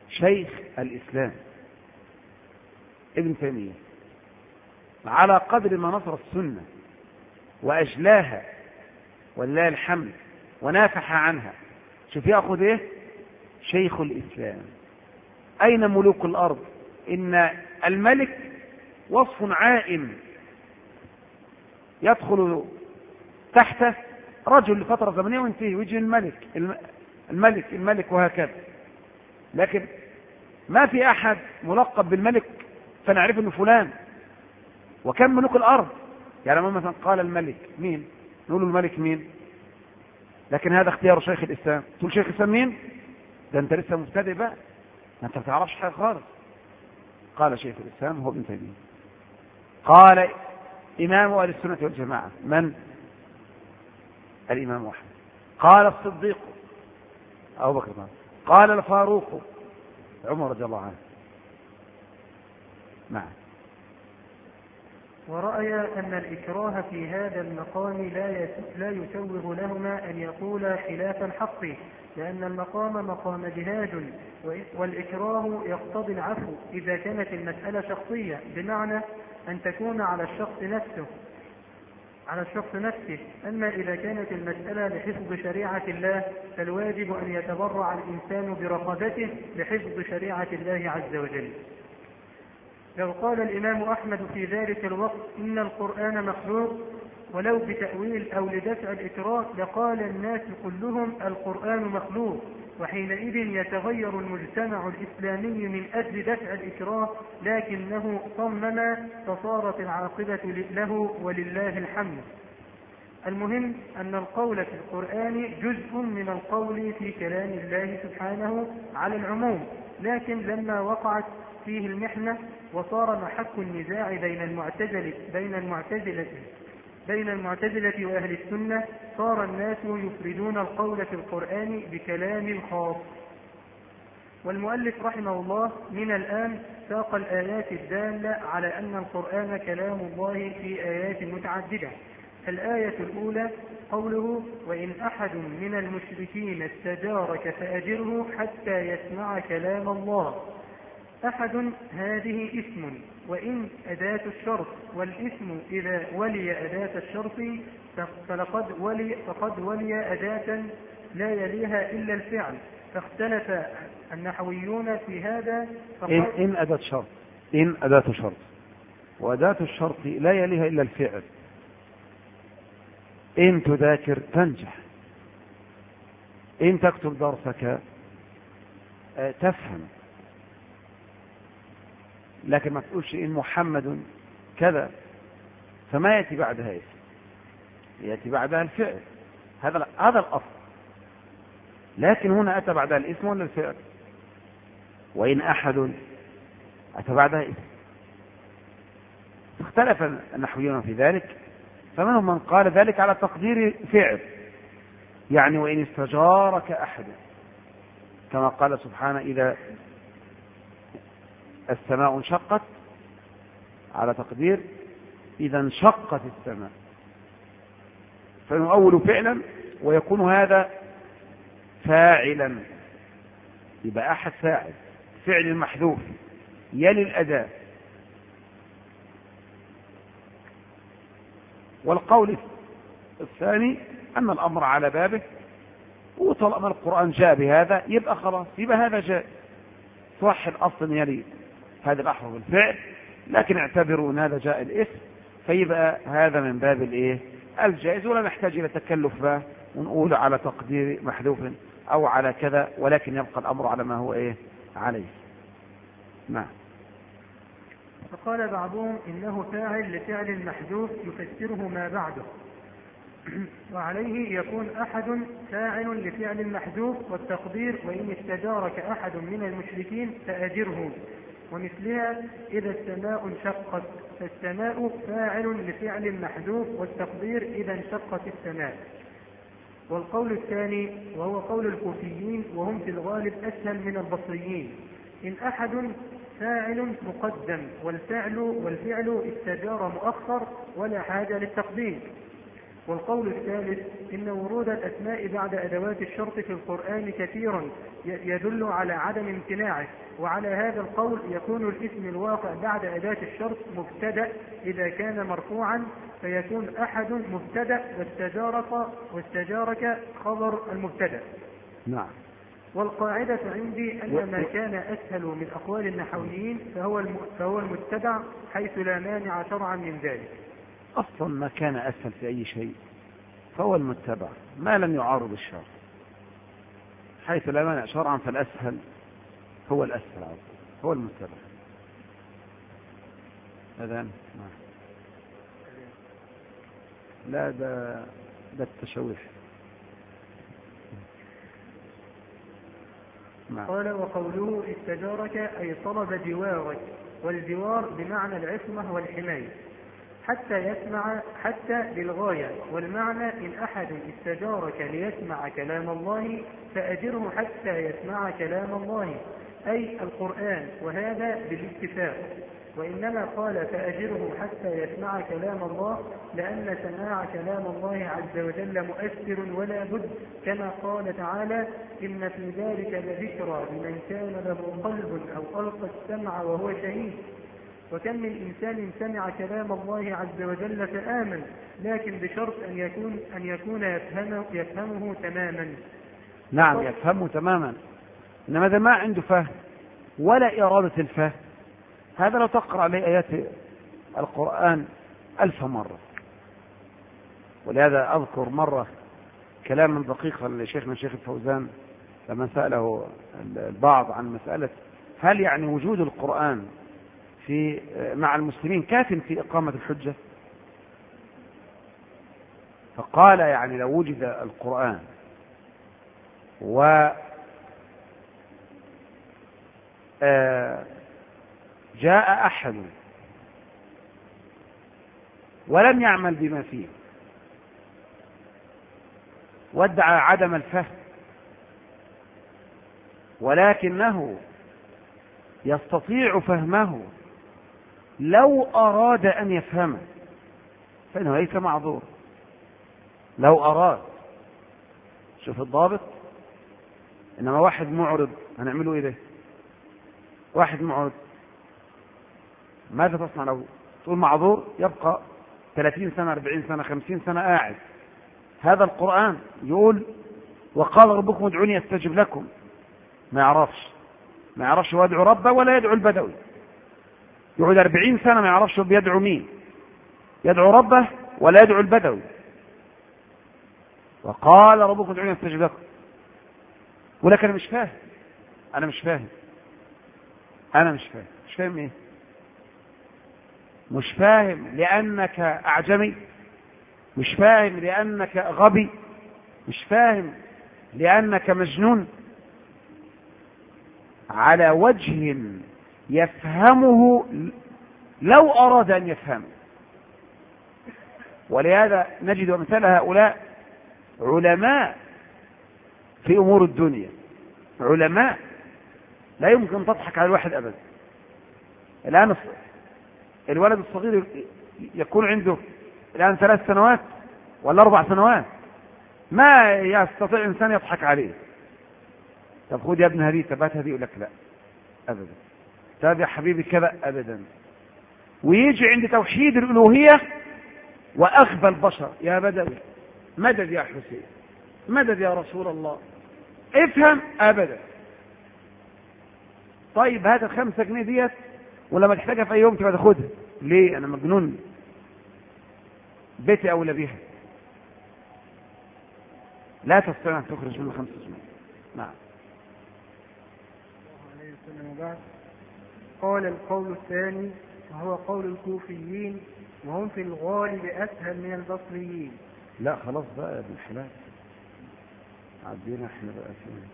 شيخ الإسلام ابن تيمية على قدر ما نصر السنة وأجلاها ولله الحمد ونافح عنها. شوف يأخذ إيه؟ شيخ الإسلام. أين ملوك الأرض؟ إن الملك وصف عائم يدخل تحته رجل لفترة زمنية وينتهي ويجي الملك الملك الملك وهكذا. لكن ما في أحد ملقب بالملك فنعرف أنه فلان. وكم ملوك الأرض؟ يعني مثلا قال الملك مين؟ نقول الملك مين؟ لكن هذا اختيار شيخ الإسلام. تقول شيخ الإسلام مين؟ ده أنت لسه مبتدئ بقى، ما أنت ما تعرفش حاجة خالص. قال شيخ الإسلام هو ابن تيمية. قال إمام أهل السنة والجماعة من؟ الإمام أحمد. قال الصديق أبو بكر. قال الفاروق عمر رضي الله عنه. نعم. ورأي أن الإكراه في هذا المقام لا يسوغ لهما أن يقولا خلاف الحق، لأن المقام مقام جهاد، والإكراه يقتضي العفو إذا كانت المسألة شخصية، بمعنى أن تكون على الشخص نفسه على الشخص نفسه. أما إذا كانت المسألة لحفظ شريعة الله فالواجب أن يتبرع الإنسان برقبته لحفظ شريعة الله عز وجل. لو قال الإمام أحمد في ذلك الوقت إن القرآن مخلوق ولو بتأويل أو لدفع الإكراه لقال الناس كلهم القرآن مخلوق، وحينئذ يتغير المجتمع الإسلامي من أجل دفع الإكراه، لكنه صمم فصارت العاقبة له ولله الحمد. المهم أن القول في القرآن جزء من القول في كلام الله سبحانه على العموم، لكن لما وقعت فيه المحنة وصار محك النزاع بين المعتزلة بين المعتزلة بين المعتزلة وأهل السنة صار الناس يفردون القول في القرآن بكلام خاص. والمؤلف رحمه الله من الآن ساق الآيات الدالة على أن القرآن كلام الله في آيات متعددة. الآية الأولى قوله وإن أحد من المشركين استجارك فأجره حتى يسمع كلام الله. أحد هذه اسم، وإن أداة الشرط، والاسم إذا ولي أداة الشرط فلقد ولي فقد ولي أداة لا يليها إلا الفعل، فاختلف النحويون في هذا. إن, إن أداة شرط إن أداة شرط وأداة الشرط لا يليها إلا الفعل. إن تذاكر تنجح، إن تكتب درسك تفهم، لكن ما تقولش إن محمد كذا فما يأتي بعدها اسم، يأتي بعدها الفعل. هذا هذا الأصل. لكن هنا أتى بعدها الاسم ولا الفعل؟ وإن أحد أتى بعدها اسم. اختلف النحويون في ذلك، فمنهم من قال ذلك على تقدير فعل، يعني وإن استجارك أحد، كما قال سبحانه إذا السماء انشقت، على تقدير إذا انشقت السماء، فنؤول فعلا ويكون هذا فاعلا، يبقى أحد فاعل، فعل محذوف يلي الأداة. والقول الثاني أن الأمر على بابه، وطالما القرآن جاء بهذا يبقى خلاص، يبقى هذا جاء صح الأصل يلي هذا الأحرف الفعل، لكن اعتبروا أن هذا جاء الاسم، فيبقى هذا من باب الايه الجائز، ولا نحتاج إلى تكلف به ونقول على تقدير محذوف أو على كذا، ولكن يبقى الأمر على ما هو إيه عليه. نعم. فقال بعضهم إنه فاعل لفعل محذوف يفسره ما بعده، وعليه يكون أحد فاعل لفعل محذوف، والتقدير وإن استجارك أحد من المشركين فأجره. ومثلها إذا السماء انشقت، فالسماء فاعل لفعل محذوف، والتقدير إذا انشقت السماء. والقول الثاني وهو قول الكوفيين وهم في الغالب أسهل من البصريين، إن أحد فاعل مقدم والفعل والفعل استجار مؤخر ولا حاجة للتقديم. والقول الثالث إن ورود الأسماء بعد أدوات الشرط في القرآن كثيرا يدل على عدم امتناعه، وعلى هذا القول يكون الاسم الواقع بعد أداة الشرط مبتدأ إذا كان مرفوعا، فيكون أحد مبتدأ واستجارك, واستجارك خبر المبتدأ. نعم. والقاعدة عندي أن ما كان أسهل من أقوال النحويين فهو فهو المتبع حيث لا مانع شرعا من ذلك. أصلا ما كان أسهل في أي شيء فهو المتبع ما لم يعارض الشرع، حيث لا مانع شرعا فالأسهل هو الأسهل هو المتبع. هذا لا ده ده التشويش. قال وقوله استجارك أي طلب جوارك، والجوار بمعنى العصمة والحماية حتى يسمع، حتى للغاية، والمعنى إن أحد استجارك ليسمع كلام الله فأجره حتى يسمع كلام الله أي القرآن، وهذا بالاتفاق. وإنما قال فأجره حتى يسمع كلام الله لأن سماع كلام الله عز وجل مؤثر ولا بد، كما قال تعالى إن في ذلك لذكرى لمن كان له قلب أو ألقى السمع وهو شهيد. وكم من إنسان سمع كلام الله عز وجل فآمن، لكن بشرط أن يكون أن يكون يفهمه, يفهمه تماما. نعم يفهمه تماما، إنما إذا ما عنده فهم ولا إرادة الفهم هذا لو تقرأ عليه آيات القرآن ألف مرة. ولهذا أذكر مرة كلاما دقيقا لشيخنا الشيخ الفوزان لما سأله البعض عن مسألة هل يعني وجود القرآن في مع المسلمين كاف في إقامة الحجة، فقال يعني لو وجد القرآن و جاء أحد ولم يعمل بما فيه وادعى عدم الفهم ولكنه يستطيع فهمه لو أراد أن يفهمه فإنه ليس معذور. لو أراد، شوف الضابط. إنما واحد معرض هنعمله إيه ده؟ واحد معرض ماذا تصنع له؟ تقول معذور، يبقى ثلاثين سنة أربعين سنة خمسين سنة قاعد. هذا القرآن يقول وقال ربكم ادعوني استجب لكم، ما يعرفش ما يعرفش هو يدعو ربه ولا يدعو البدوي، يقعد أربعين سنة ما يعرفش بيدعو مين، يدعو ربه ولا يدعو البدوي. وقال ربكم ادعوني استجب لكم، ولكن أنا مش فاهم أنا مش فاهم أنا مش فاهم مش فاهم إيه؟ مش فاهم لأنك أعجمي، مش فاهم لأنك غبي، مش فاهم لأنك مجنون، على وجه يفهمه لو أراد أن يفهمه. ولهذا نجد أمثال هؤلاء علماء في أمور الدنيا، علماء لا يمكن تضحك على الواحد أبدا. الآن الولد الصغير يكون عنده الآن ثلاث سنوات ولا أربع سنوات ما يستطيع إنسان يضحك عليه. طب خذ يا ابن هذه تبات هذه، يقول لك لا أبدا. طب يا حبيبي كذا أبدا. ويجي عند توحيد الألوهية وأخبى البشر يا بدوي مدد يا حسين مدد يا رسول الله افهم أبدا. طيب هذا الخمسة جنيه ديت ولما تحتاجها في أي يوم تبقى تاخدها ليه؟ أنا مجنون، بيتي أولى بيها، لا تستطيع أن تخرج منه خمسة جنيه. نعم. قال القول الثاني وهو قول الكوفيين وهم في الغالب أسهل من البصريين. لا خلاص بقى يا ابن الحلال عدينا احنا بقى فين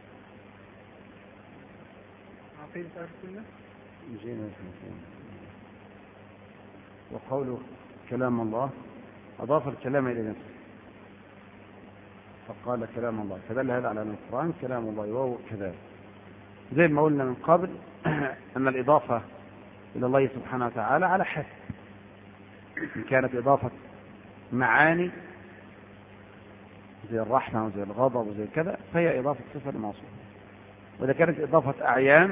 عقيدة أهل السنة جينا فين. وقوله كلام الله أضاف الكلام إلى نفسه فقال كلام الله، فدل هذا على أن القرآن كلام الله وهو كذلك. زي ما قلنا من قبل أن الإضافة إلى الله سبحانه وتعالى على حسب، إن كانت إضافة معاني زي الرحمة وزي الغضب وزي كذا، فهي إضافة صفة لموصوف. وإذا كانت إضافة أعيان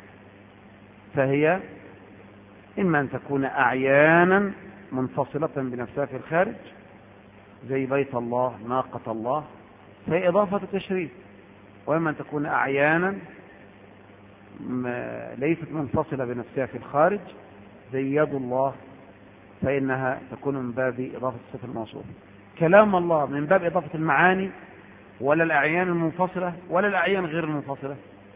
فهي إما أن تكون أعيانا منفصلة بنفسها في الخارج زي بيت الله، ناقة الله، فهي إضافة تشريف، وإما أن تكون أعيانا ليست منفصلة بنفسها في الخارج زي يد الله، فإنها تكون من باب إضافة الصفة الموصوف. كلام الله من باب إضافة المعاني ولا الأعيان المنفصلة ولا الأعيان غير المنفصلة؟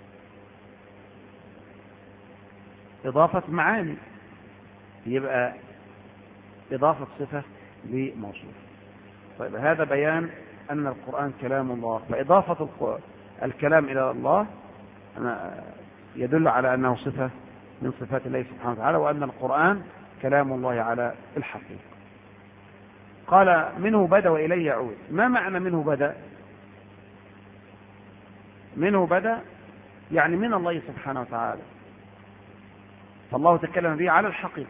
إضافة معاني، يبقى إضافة صفة لموصوف. طيب هذا بيان أن القرآن كلام الله، فإضافة الكلام إلى الله يدل على أنه صفة من صفات الله سبحانه وتعالى، وأن القرآن كلام الله على الحقيقة. قال منه بدأ وإليه يعود. ما معنى منه بدأ؟ منه بدأ يعني من الله سبحانه وتعالى، فالله تكلم به على الحقيقة،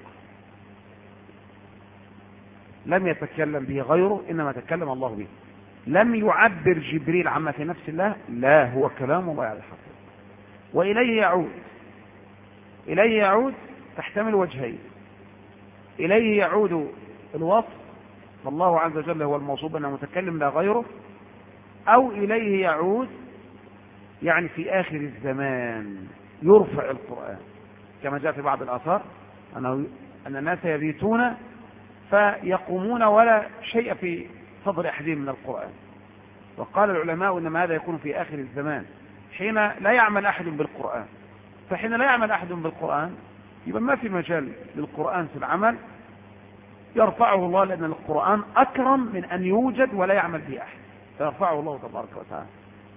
لم يتكلم به غيره، إنما تكلم الله به. لم يعبر جبريل عما في نفس الله، لا، هو كلام الله على الحقيقة. وإليه يعود. إليه يعود تحتمل وجهين: إليه يعود الوصف، فالله عز وجل هو الموصوف أنه متكلم لا غيره، أو إليه يعود يعني في آخر الزمان يرفع القرآن، كما جاء في بعض الآثار أنه أن الناس يبيتون فيقومون ولا شيء في صدر أحدهم من القرآن. وقال العلماء إنما هذا يكون في آخر الزمان حين لا يعمل أحد بالقرآن، فحين لا يعمل أحد بالقرآن يبقى ما في مجال للقرآن في العمل، يرفعه الله، لأن القرآن أكرم من أن يوجد ولا يعمل به أحد، فيرفعه الله تبارك وتعالى.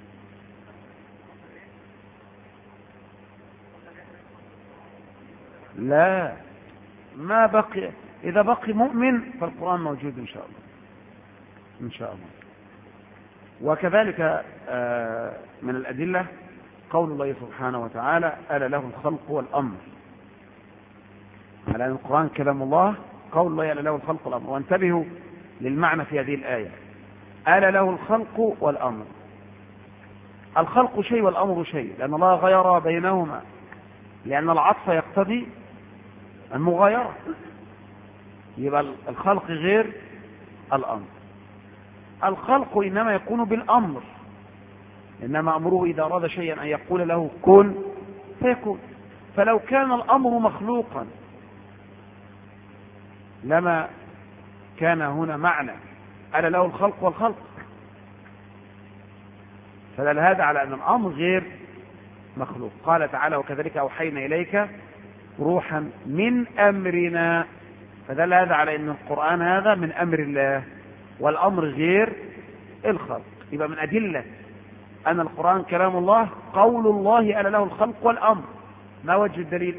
لا، ما بقي، إذا بقي مؤمن فالقرآن موجود إن شاء الله إن شاء الله. وكذلك من الأدلة قول الله سبحانه وتعالى: ألا له الخلق والأمر. على أن القرآن كلام الله، قول الله: ألا له الخلق والأمر. وانتبهوا للمعنى في هذه الآية: ألا له الخلق والأمر. الخلق شيء والأمر شيء، لأن الله غير بينهما، لأن العطف يقتضي المغايرة، يبقى الخلق غير الأمر. الخلق إنما يكون بالأمر، إنما أمره إذا أراد شيئا أن يقول له كن فيكون. فلو كان الأمر مخلوقا لما كان هنا معنى ألا له الخلق والخلق، فدل هذا على أن الأمر غير مخلوق. قال تعالى: وكذلك أوحينا إليك روحا من أمرنا، فدل هذا على أن القرآن هذا من أمر الله، والأمر غير الخلق. يبقى من أدلة أن القرآن كلام الله قول الله: ألا له الخلق والأمر. ما وجه الدليل؟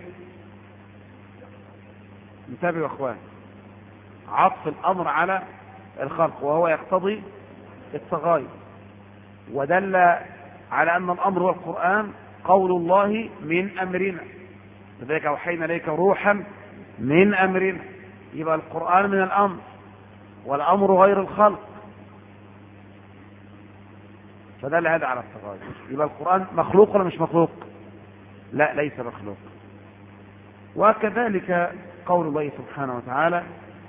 انتبهوا يا أخوان، عطف الأمر على الخلق وهو يقتضي التغاير، ودل على أن الأمر والقرآن قول الله من أمرنا، لذلك أوحينا إليك روحا من أمرنا. يبقى القرآن من الأمر والأمر غير الخلق، فدل هذا على التغاير. يبقى القرآن مخلوق ولا مش مخلوق؟ لا، ليس مخلوق. وكذلك قول الله سبحانه وتعالى: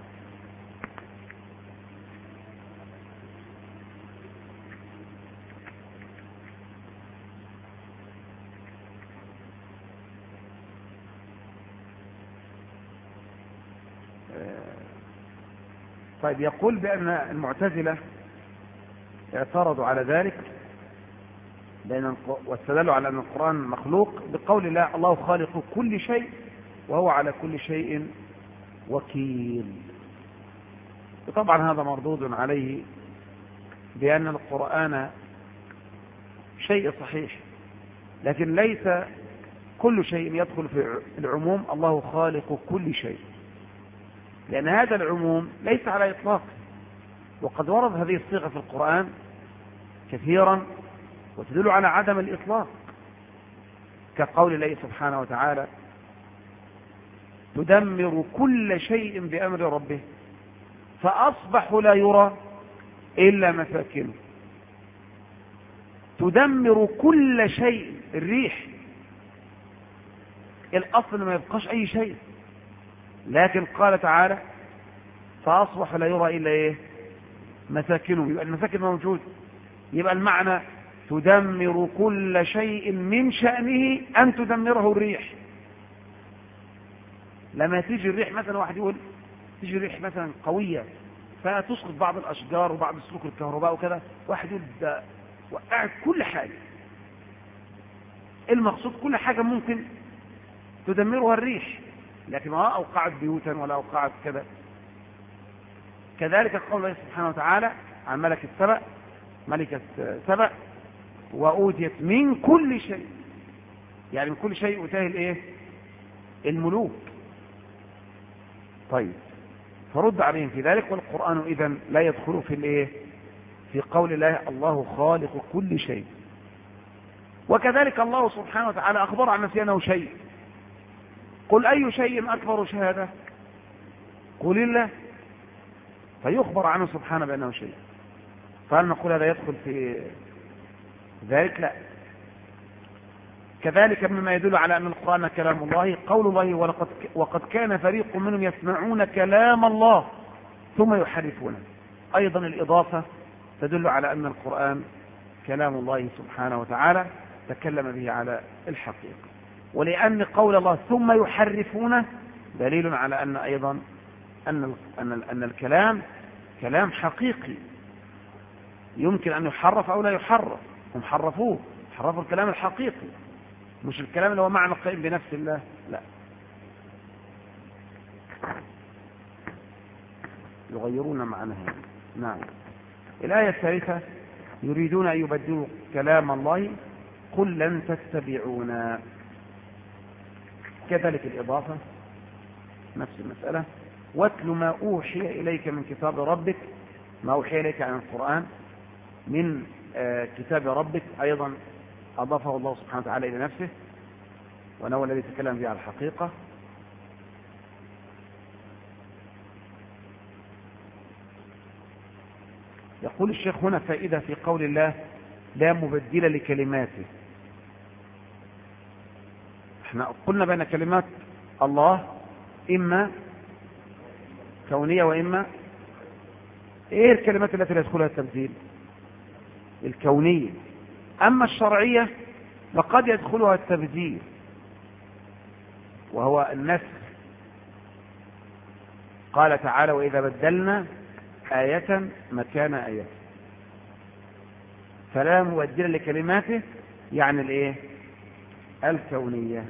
طيب، يقول بأن المعتزلة اعترضوا على ذلك لأن واستدلوا على أن القرآن مخلوق بقول الله: الله خالق كل شيء وهو على كل شيء وكيل. وطبعا هذا مردود عليه بأن القرآن شيء صحيح، لكن ليس كل شيء يدخل في العموم الله خالق كل شيء، لأن هذا العموم ليس على إطلاق. وقد ورد هذه الصيغة في القرآن كثيرا وتدل على عدم الإطلاق، كقول الله سبحانه وتعالى: تدمر كل شيء بأمر ربه فأصبحوا لا يرى إلا مساكنه تدمر كل شيء. الريح الأصل ما يبقاش أي شيء، لكن قال تعالى فأصبح لا يرى إلا إيه؟ مساكنهم. يبقى المساكن موجود، يبقى المعنى تدمر كل شيء من شأنه أن تدمره الريح. لما تيجي الريح مثلا، واحد يقول تيجي الريح مثلا قوية فتسقط بعض الأشجار وبعض سلوك الكهرباء وكذا، واحد يقول ده وقعت كل حاجة. المقصود كل حاجة ممكن تدمرها الريح، لكن ما أوقعت بيوتا ولا أوقعت كذا. كذلك قول الله سبحانه وتعالى عن ملكة سبأ، ملكة سبأ وأوتيت من كل شيء، يعني من كل شيء أوتاه الإيه؟ الملوك. طيب فرد عليهم في ذلك. والقرآن إذن لا يدخل في الإيه؟ في قول الله الله خالق كل شيء. وكذلك الله سبحانه وتعالى أخبر عن نفسه أنه شيء. قل أي شيء أكبر شهادة؟ قل الله. فيخبر عنه سبحانه بأنه شيء، فهل نقول هذا يدخل في ذلك؟ لا. كذلك مما يدل على أن القرآن كلام الله قول الله ولقد وقد كان فريق منهم يسمعون كلام الله ثم يحرفونه. أيضا الإضافة تدل على أن القرآن كلام الله سبحانه وتعالى تكلم به على الحقيقة. ولأن قول الله ثم يحرفونه دليل على أن أيضا أن أن أن الكلام كلام حقيقي يمكن أن يحرف أو لا يحرف. هم حرفوه، حرفوا الكلام الحقيقي، مش الكلام اللي هو معنى قائم بنفس الله، لا، يغيرون معناها. نعم. الآية الثالثة يريدون أن يبدلوا كلام الله قل لن تتبعونا. كذلك الإضافة نفس المسألة. واتل ما أوحي إليك من كتاب ربك، ما أوحي إليك عن القرآن من آه كتاب ربك، أيضا أضافه الله سبحانه وتعالى إلى نفسه، وأنه الذي تكلم به على الحقيقة. يقول الشيخ هنا فائدة في قول الله لا مبدل لكلماته. احنا قلنا بأن كلمات الله إما كونية وإما ايه الكلمات التي لا يدخلها التبديل؟ الكونية. أما الشرعية فقد يدخلها التبديل وهو النسخ. قال تعالى وإذا بدلنا آية مكان آية، فلا مبدل لكلماته يعني الايه؟ الكونية.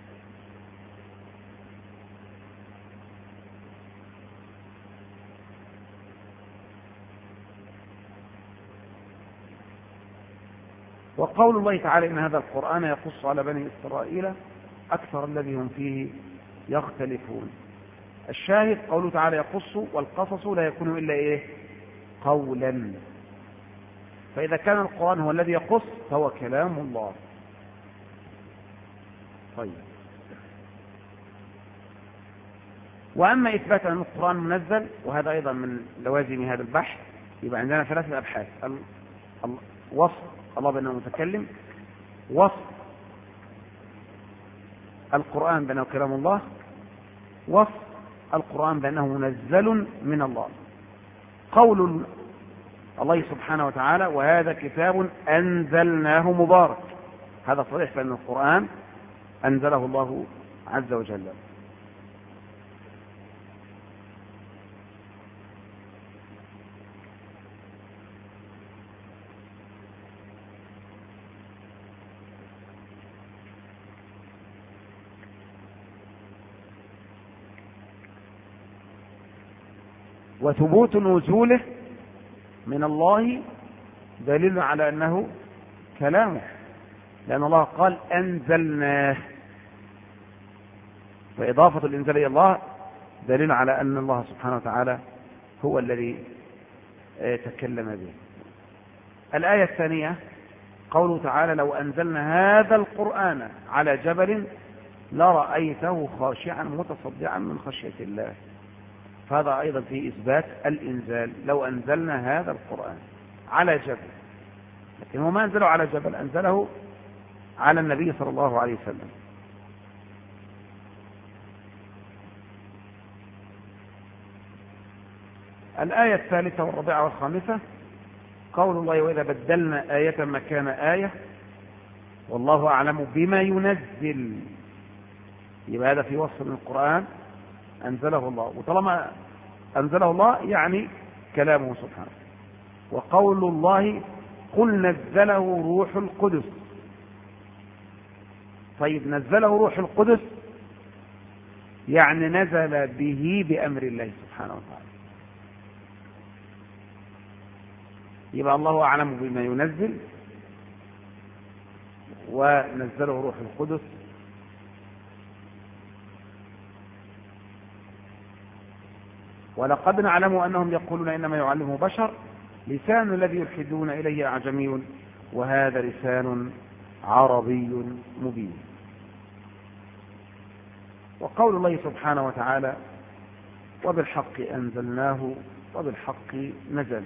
وقول الله تعالى إن هذا القرآن يقص على بني إسرائيل أكثر الذي هم فيه يختلفون. الشاهد قوله تعالى يقص، والقصص لا يكون إلا إيه؟ قولا. فإذا كان القرآن هو الذي يقص فهو كلام الله. طيب. وأما إثبات أن القرآن منزل، وهذا أيضا من لوازم هذا البحث، يبقى عندنا ثلاثة أبحاث: وصف الله بأنه متكلم، وصف القرآن بأنه كلام الله، وصف القرآن بأنه منزل من الله. قول الله سبحانه وتعالى وهذا كتاب أنزلناه مبارك، هذا صريح بأن القرآن أنزله الله عز وجل. وثبوت نزوله من الله دليل على أنه كلامه، لأن الله قال أنزلناه، فإضافة الإنزال إلى الله دليل على أن الله سبحانه وتعالى هو الذي تكلم به. الآية الثانية قوله تعالى لو أنزلنا هذا القرآن على جبل لرأيته خاشعا متصدعا من خشية الله، فهذا أيضا في إثبات الإنزال. لو أنزلنا هذا القرآن على جبل لكن هو ما أنزله على جبل، أنزله على النبي صلى الله عليه وسلم. الآية الثالثة والرابعة والخامسة قول الله: وإذا بدلنا آية مكان آية والله أعلم بما ينزل. يبقى هذا في وصف من القرآن أنزله الله، وطالما أنزله الله يعني كلامه سبحانه. وقول الله: قل نزله روح القدس. طيب نزله روح القدس يعني نزل به بأمر الله سبحانه وتعالى. يبقى الله أعلم بما ينزل، ونزله روح القدس. ولقد نعلم أنهم يقولون إنما يعلمه بشر، لسان الذي يلحدون إليه أعجمي وهذا لسان عربي مبين. وقول الله سبحانه وتعالى: وبالحق أنزلناه وبالحق نزل.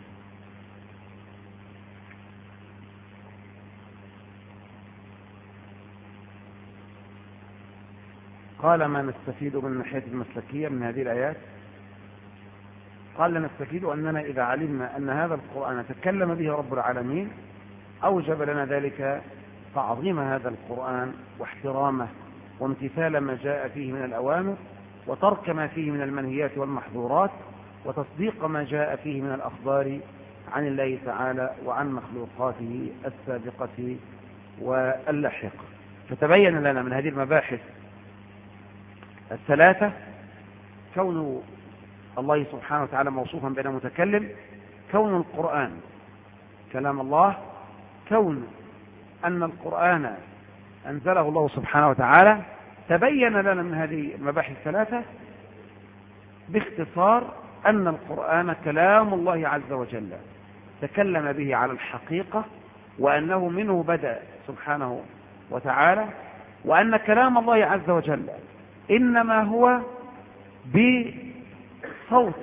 قال: ما نستفيد من الناحية المسلكية من هذه الآيات؟ قال: نستفيد أننا إذا علمنا أن هذا القرآن تكلم به رب العالمين أوجب لنا ذلك تعظيم هذا القرآن واحترامه وامتثال ما جاء فيه من الأوامر وترك ما فيه من المنهيات والمحظورات وتصديق ما جاء فيه من الأخبار عن الله تعالى وعن مخلوقاته السابقة واللاحقة. فتبين لنا من هذه المباحث الثلاثة كون الله سبحانه وتعالى موصوفا بأنه متكلم، كون القرآن كلام الله، كون أن القرآن أنزله الله سبحانه وتعالى. تبين لنا من هذه المباحث الثلاثة باختصار أن القرآن كلام الله عز وجل تكلم به على الحقيقة، وأنه منه بدأ سبحانه وتعالى، وأن كلام الله عز وجل إنما هو بصوت،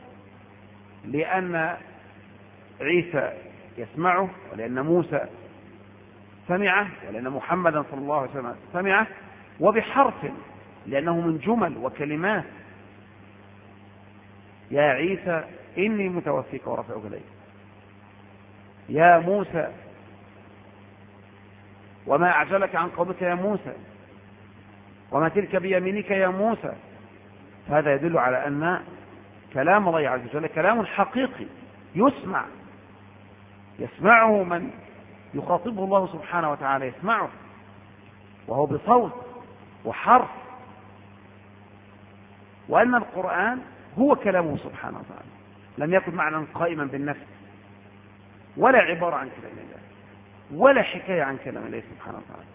لأن عيسى يسمعه، ولأن موسى سمعه، ولأن محمدا صلى الله عليه وسلم سمعه، وبحرف لأنه من جمل وكلمات. يا عيسى إني متوفيك ورافعك إلي. يا موسى وما أعجلك عن قومك يا موسى، وما تلك بيمينك يا موسى. فهذا يدل على أن كلام الله عز وجل كلام حقيقي يسمع، يسمعه من يخاطبه الله سبحانه وتعالى، يسمعه وهو بصوت وحرف، وأن القرآن هو كلامه سبحانه وتعالى، لم يكن معنى قائما بالنفس ولا عبارة عن كلام الله ولا حكاية عن كلام الله سبحانه وتعالى.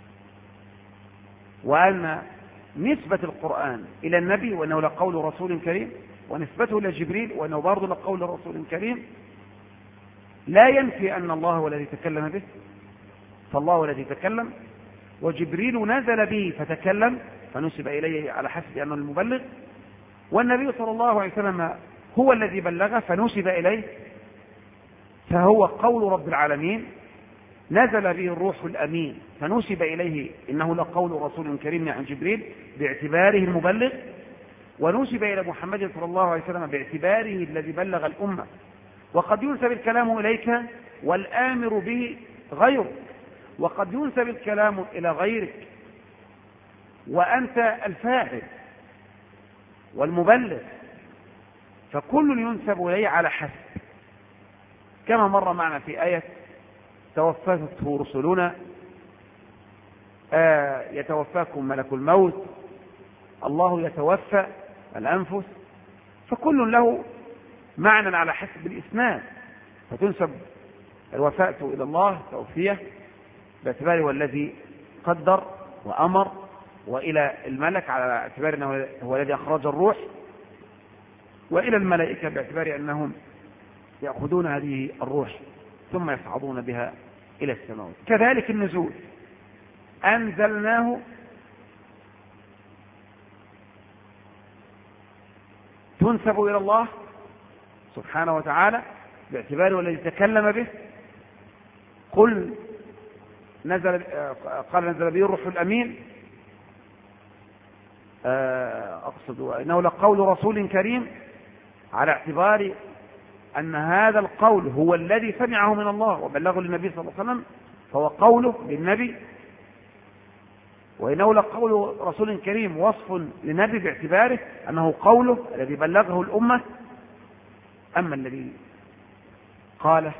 وأن نسبة القرآن إلى النبي وأنه لقول رسول كريم، ونسبته إلى جبريل وأنه برضه لقول رسول كريم، لا ينفي أن الله هو الذي تكلم به، فالله هو الذي تكلم، وجبريل نزل به فتكلم فنسب إليه على حسب أنه المبلغ، والنبي صلى الله عليه وسلم هو الذي بلغ فنسب إليه، فهو قول رب العالمين نزل به الروح الأمين فنسب إليه إنه لقول رسول كريم عن جبريل باعتباره المبلغ، ونسب إلى محمد صلى الله عليه وسلم باعتباره الذي بلغ الأمة. وقد ينسب الكلام إليك والآمر به غيرك، وقد ينسب الكلام إلى غيرك وأنت الفاعل والمبلغ، فكل ينسب إليه على حسب، كما مر معنا في آية توفته رسلنا، آه يتوفاكم ملك الموت، الله يتوفى الأنفس، فكل له معنى على حسب الإسناد، فتنسب الوفاة إلى الله توفيه باعتباره هو الذي قدر وأمر، وإلى الملك على اعتبار أنه هو الذي أخرج الروح، وإلى الملائكة باعتبار أنهم يأخذون هذه الروح ثم يصعدون بها إلى السماوات. كذلك النزول أنزلناه تنسب إلى الله سبحانه وتعالى باعتباره الذي تكلم به، قل نزل قال نزل به الروح الأمين، أقصد إنه لقول رسول كريم، على اعتبار أن هذا القول هو الذي سمعه من الله وبلغه للنبي صلى الله عليه وسلم، فهو قوله للنبي. وإنه لقول رسول كريم وصف للنبي باعتباره أنه قوله الذي بلغه الأمة. أما الذي قاله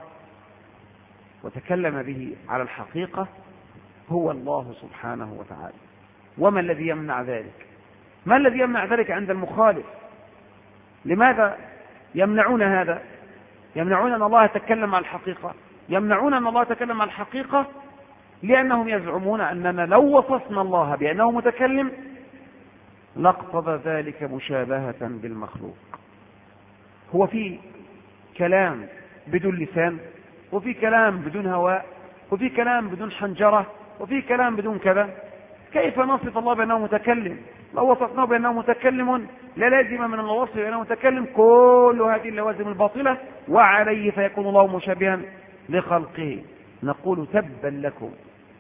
وتكلم به على الحقيقة هو الله سبحانه وتعالى. وما الذي يمنع ذلك؟ ما الذي يمنع ذلك عند المخالف؟ لماذا يمنعون هذا؟ يمنعون أن الله يتكلم عن الحقيقة، يمنعون أن الله يتكلم عن الحقيقة لأنهم يزعمون أننا لو وصفنا الله بأنه متكلم لاقتضى ذلك مشابهة بالمخلوق. هو في كلام بدون لسان، وفي كلام بدون هواء، وفي كلام بدون حنجرة، وفي كلام بدون كذا، كيف نصف الله بأنه متكلم؟ لو وصفناه بأنه متكلم لا لازم من الوصف بأنه متكلم كل هذه اللوازم الباطلة، وعليه فيكون الله مشابها لخلقه. نقول تبا لكم،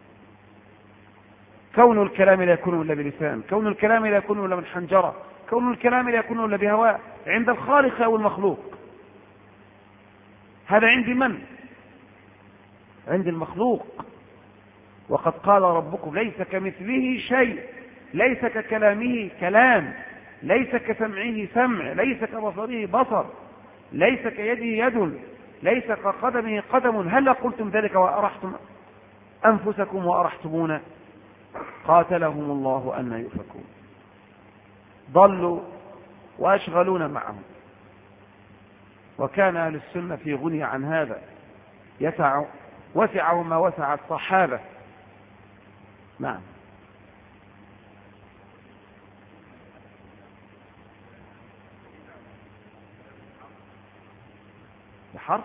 كون الكلام لا يكون إلا بلسان، كون الكلام لا يكون إلا من حنجرة، كون الكلام لا يكون إلا بهواء، عند الخالق أو المخلوق. هذا عند من؟ عند المخلوق. وقد قال ربكم ليس كمثله شيء، ليس ككلامه كلام، ليس كسمعه سمع، ليس كبصره بصر، ليس كيده يد، ليس كقدمه قدم. هل قلتم ذلك وأرحتم أنفسكم وأرحتمونا؟ قاتلهم الله أن يؤفكون. ضلوا وأشغلونا معهم. وكان أهل السنة في غني عن هذا، يسع وسعه ما وسع الصحابة. نعم. بحرف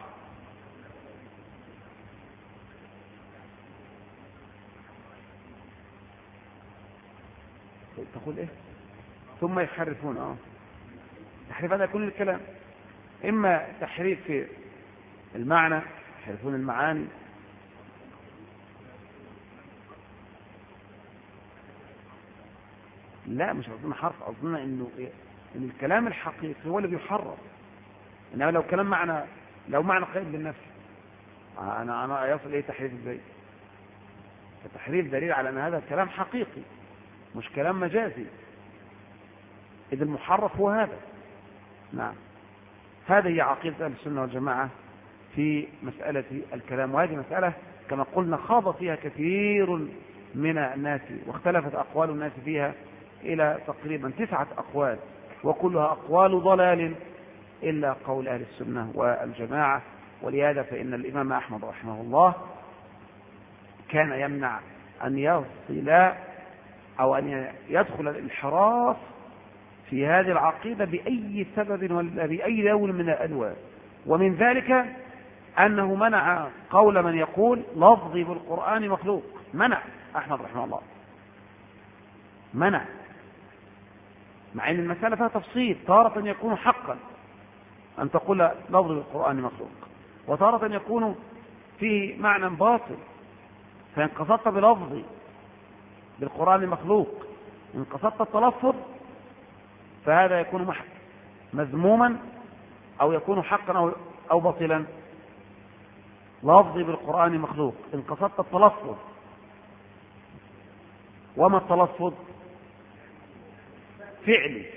تقول ايه؟ ثم يحرفون. اه تحريف هذا يكون الكلام، اما تحريف في المعنى، يحرفون المعاني. لا مش قصدنا حرف، قصدنا انه إيه؟ ان الكلام الحقيقي هو اللي بيحرف. انما لو كلام معنى، لو معنى قيد بالنفس، انا انا يصل ايه تحريف ازاي؟ التحريف دليل على ان هذا الكلام حقيقي مش كلام مجازي، اذا المحرف هو هذا. نعم. هذه هي عقيدة أهل السنة والجماعة في مسألة الكلام، وهذه مسألة كما قلنا خاض فيها كثير من الناس، واختلفت أقوال الناس فيها إلى تقريبا تسعة أقوال، وكلها أقوال ضلال إلا قول أهل السنة والجماعة. ولهذا فإن الإمام أحمد رحمه الله كان يمنع أن يصل أو أن يدخل الانحراف في هذه العقيدة بأي سبب ولا بأي لون من الألوان. ومن ذلك أنه منع قول من يقول لفظي بالقرآن مخلوق، منع أحمد رحمه الله، منع، مع أن المسألة فيها تفصيل. تارة يكون حقا أن تقول لفظي بالقرآن مخلوق، وتارة يكون فيه معنى باطل، فإن قصدت بلفظي بالقرآن مخلوق إن قصدت التلفظ فهذا يكون مذموما أو يكون حقا أو باطلا. لفظي بالقرآن مخلوق إن قصدت التلفظ. وما التلفظ؟ فعلي،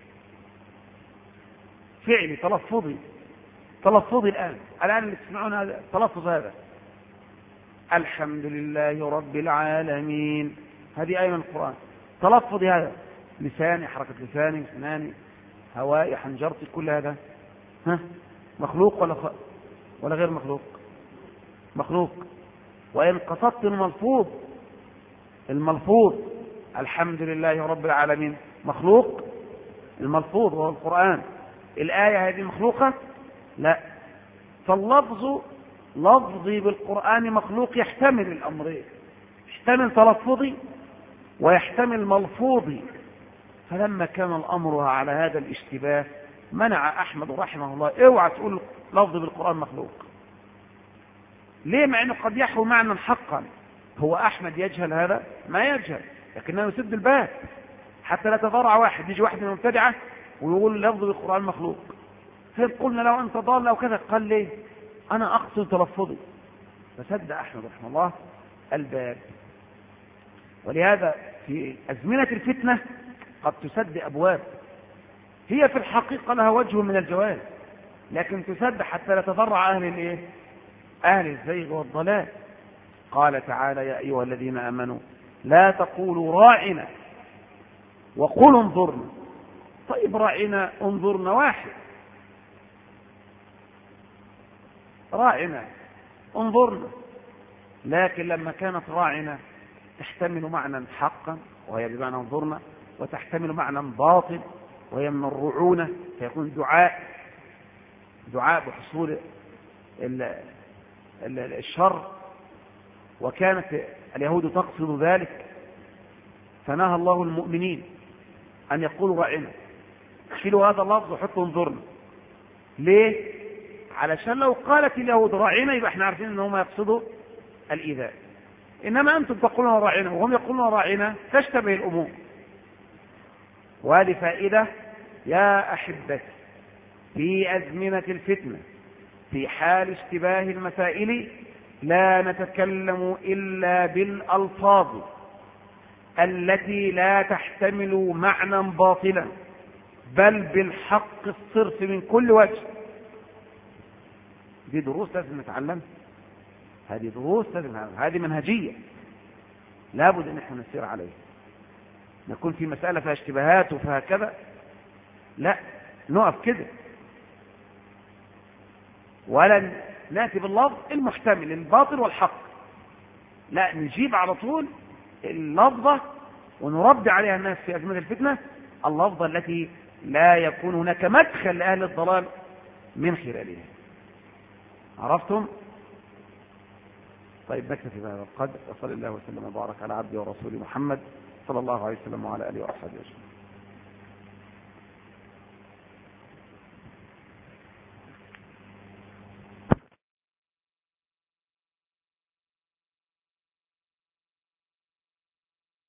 فعلي تلفظي، تلفظي الآن الآن اللي تسمعون هذا التلفظ، هذا الحمد لله رب العالمين، هذه آية من القرآن. تلفظي هذا، لساني، حركة لساني، سناني، هوائي، حنجرتي، كل هذا ها مخلوق ولا خ... ولا غير مخلوق؟ مخلوق. وإن قصدت الملفوظ، الملفوظ الحمد لله رب العالمين مخلوق، الملفوظ وهو القرآن. الآية هذه مخلوقة؟ لا. فاللفظ لفظي بالقرآن مخلوق يحتمل الأمرين، يحتمل تلفظي ويحتمل ملفوظي. فلما كان الأمر على هذا الاشتباه منع أحمد رحمه الله، اوعى تقول لفظ بالقرآن مخلوق، ليه؟ مع أنه قد يحوي معنى حقا. هو أحمد يجهل هذا؟ ما يجهل، لكنه يسد الباب حتى لا تضرع واحد، يجي واحد من المبتدعة ويقول لفظ بالقرآن مخلوق، فإن قلنا لو أنت ضال أو كذا قال ليه؟ أنا أقصد تلفظي. فسد أحمد رحمه الله الباب. ولهذا في أزمنة الفتنة قد تسد أبواب هي في الحقيقة لها وجه من الجواز، لكن تسد حتى لا تضرع أهل الإيه؟ أهل الزيغ والضلال. قال تعالى: يا أيها الذين آمنوا لا تقولوا راعنا وقولوا انظرنا. طيب راعنا انظرنا واحد، راعنا انظرنا، لكن لما كانت راعنا تحتمل معنى حقا وهي بمعنى انظرنا، وتحتمل معنى باطل وهي من الرعونة، فيكون دعاء دعاء بحصول الشر، وكانت اليهود تقصد ذلك، فنهى الله المؤمنين أن يقولوا راعنا، شيلوا هذا اللفظ وحطوا انظرنا. ليه؟ علشان لو قالت اليهود راعنا يبقى احنا عارفين انهم يقصدوا الإيذاء، إنما أنتم تقولون راعنا وهم يقولون راعنا تشتبه الأمور. وهذه فائدة يا أحبتي في أزمنة الفتنة، في حال اشتباه المسائل لا نتكلم إلا بالألفاظ التي لا تحتمل معنى باطلا، بل بالحق الصرف من كل وجه. دي دروس لازم نتعلمها، هذه دروس لازم نتعلمها، هذه منهجية لابد أن احنا نسير عليها. نكون في مسألة فيها اشتباهات وفيها كذا، لا نقف كده، ولا نأتي باللفظ المحتمل الباطل والحق، لا نجيب على طول اللفظة ونرد عليها الناس في أزمة الفتنة، اللفظة التي لا يكون هناك مدخل لأهل الضلال من خلالها. عرفتم؟ طيب نكتفي بهذا القدر، وصلى الله وسلم وبارك على عبده ورسوله محمد صلى الله عليه وسلم وعلى آله وأصحابه أجمعين.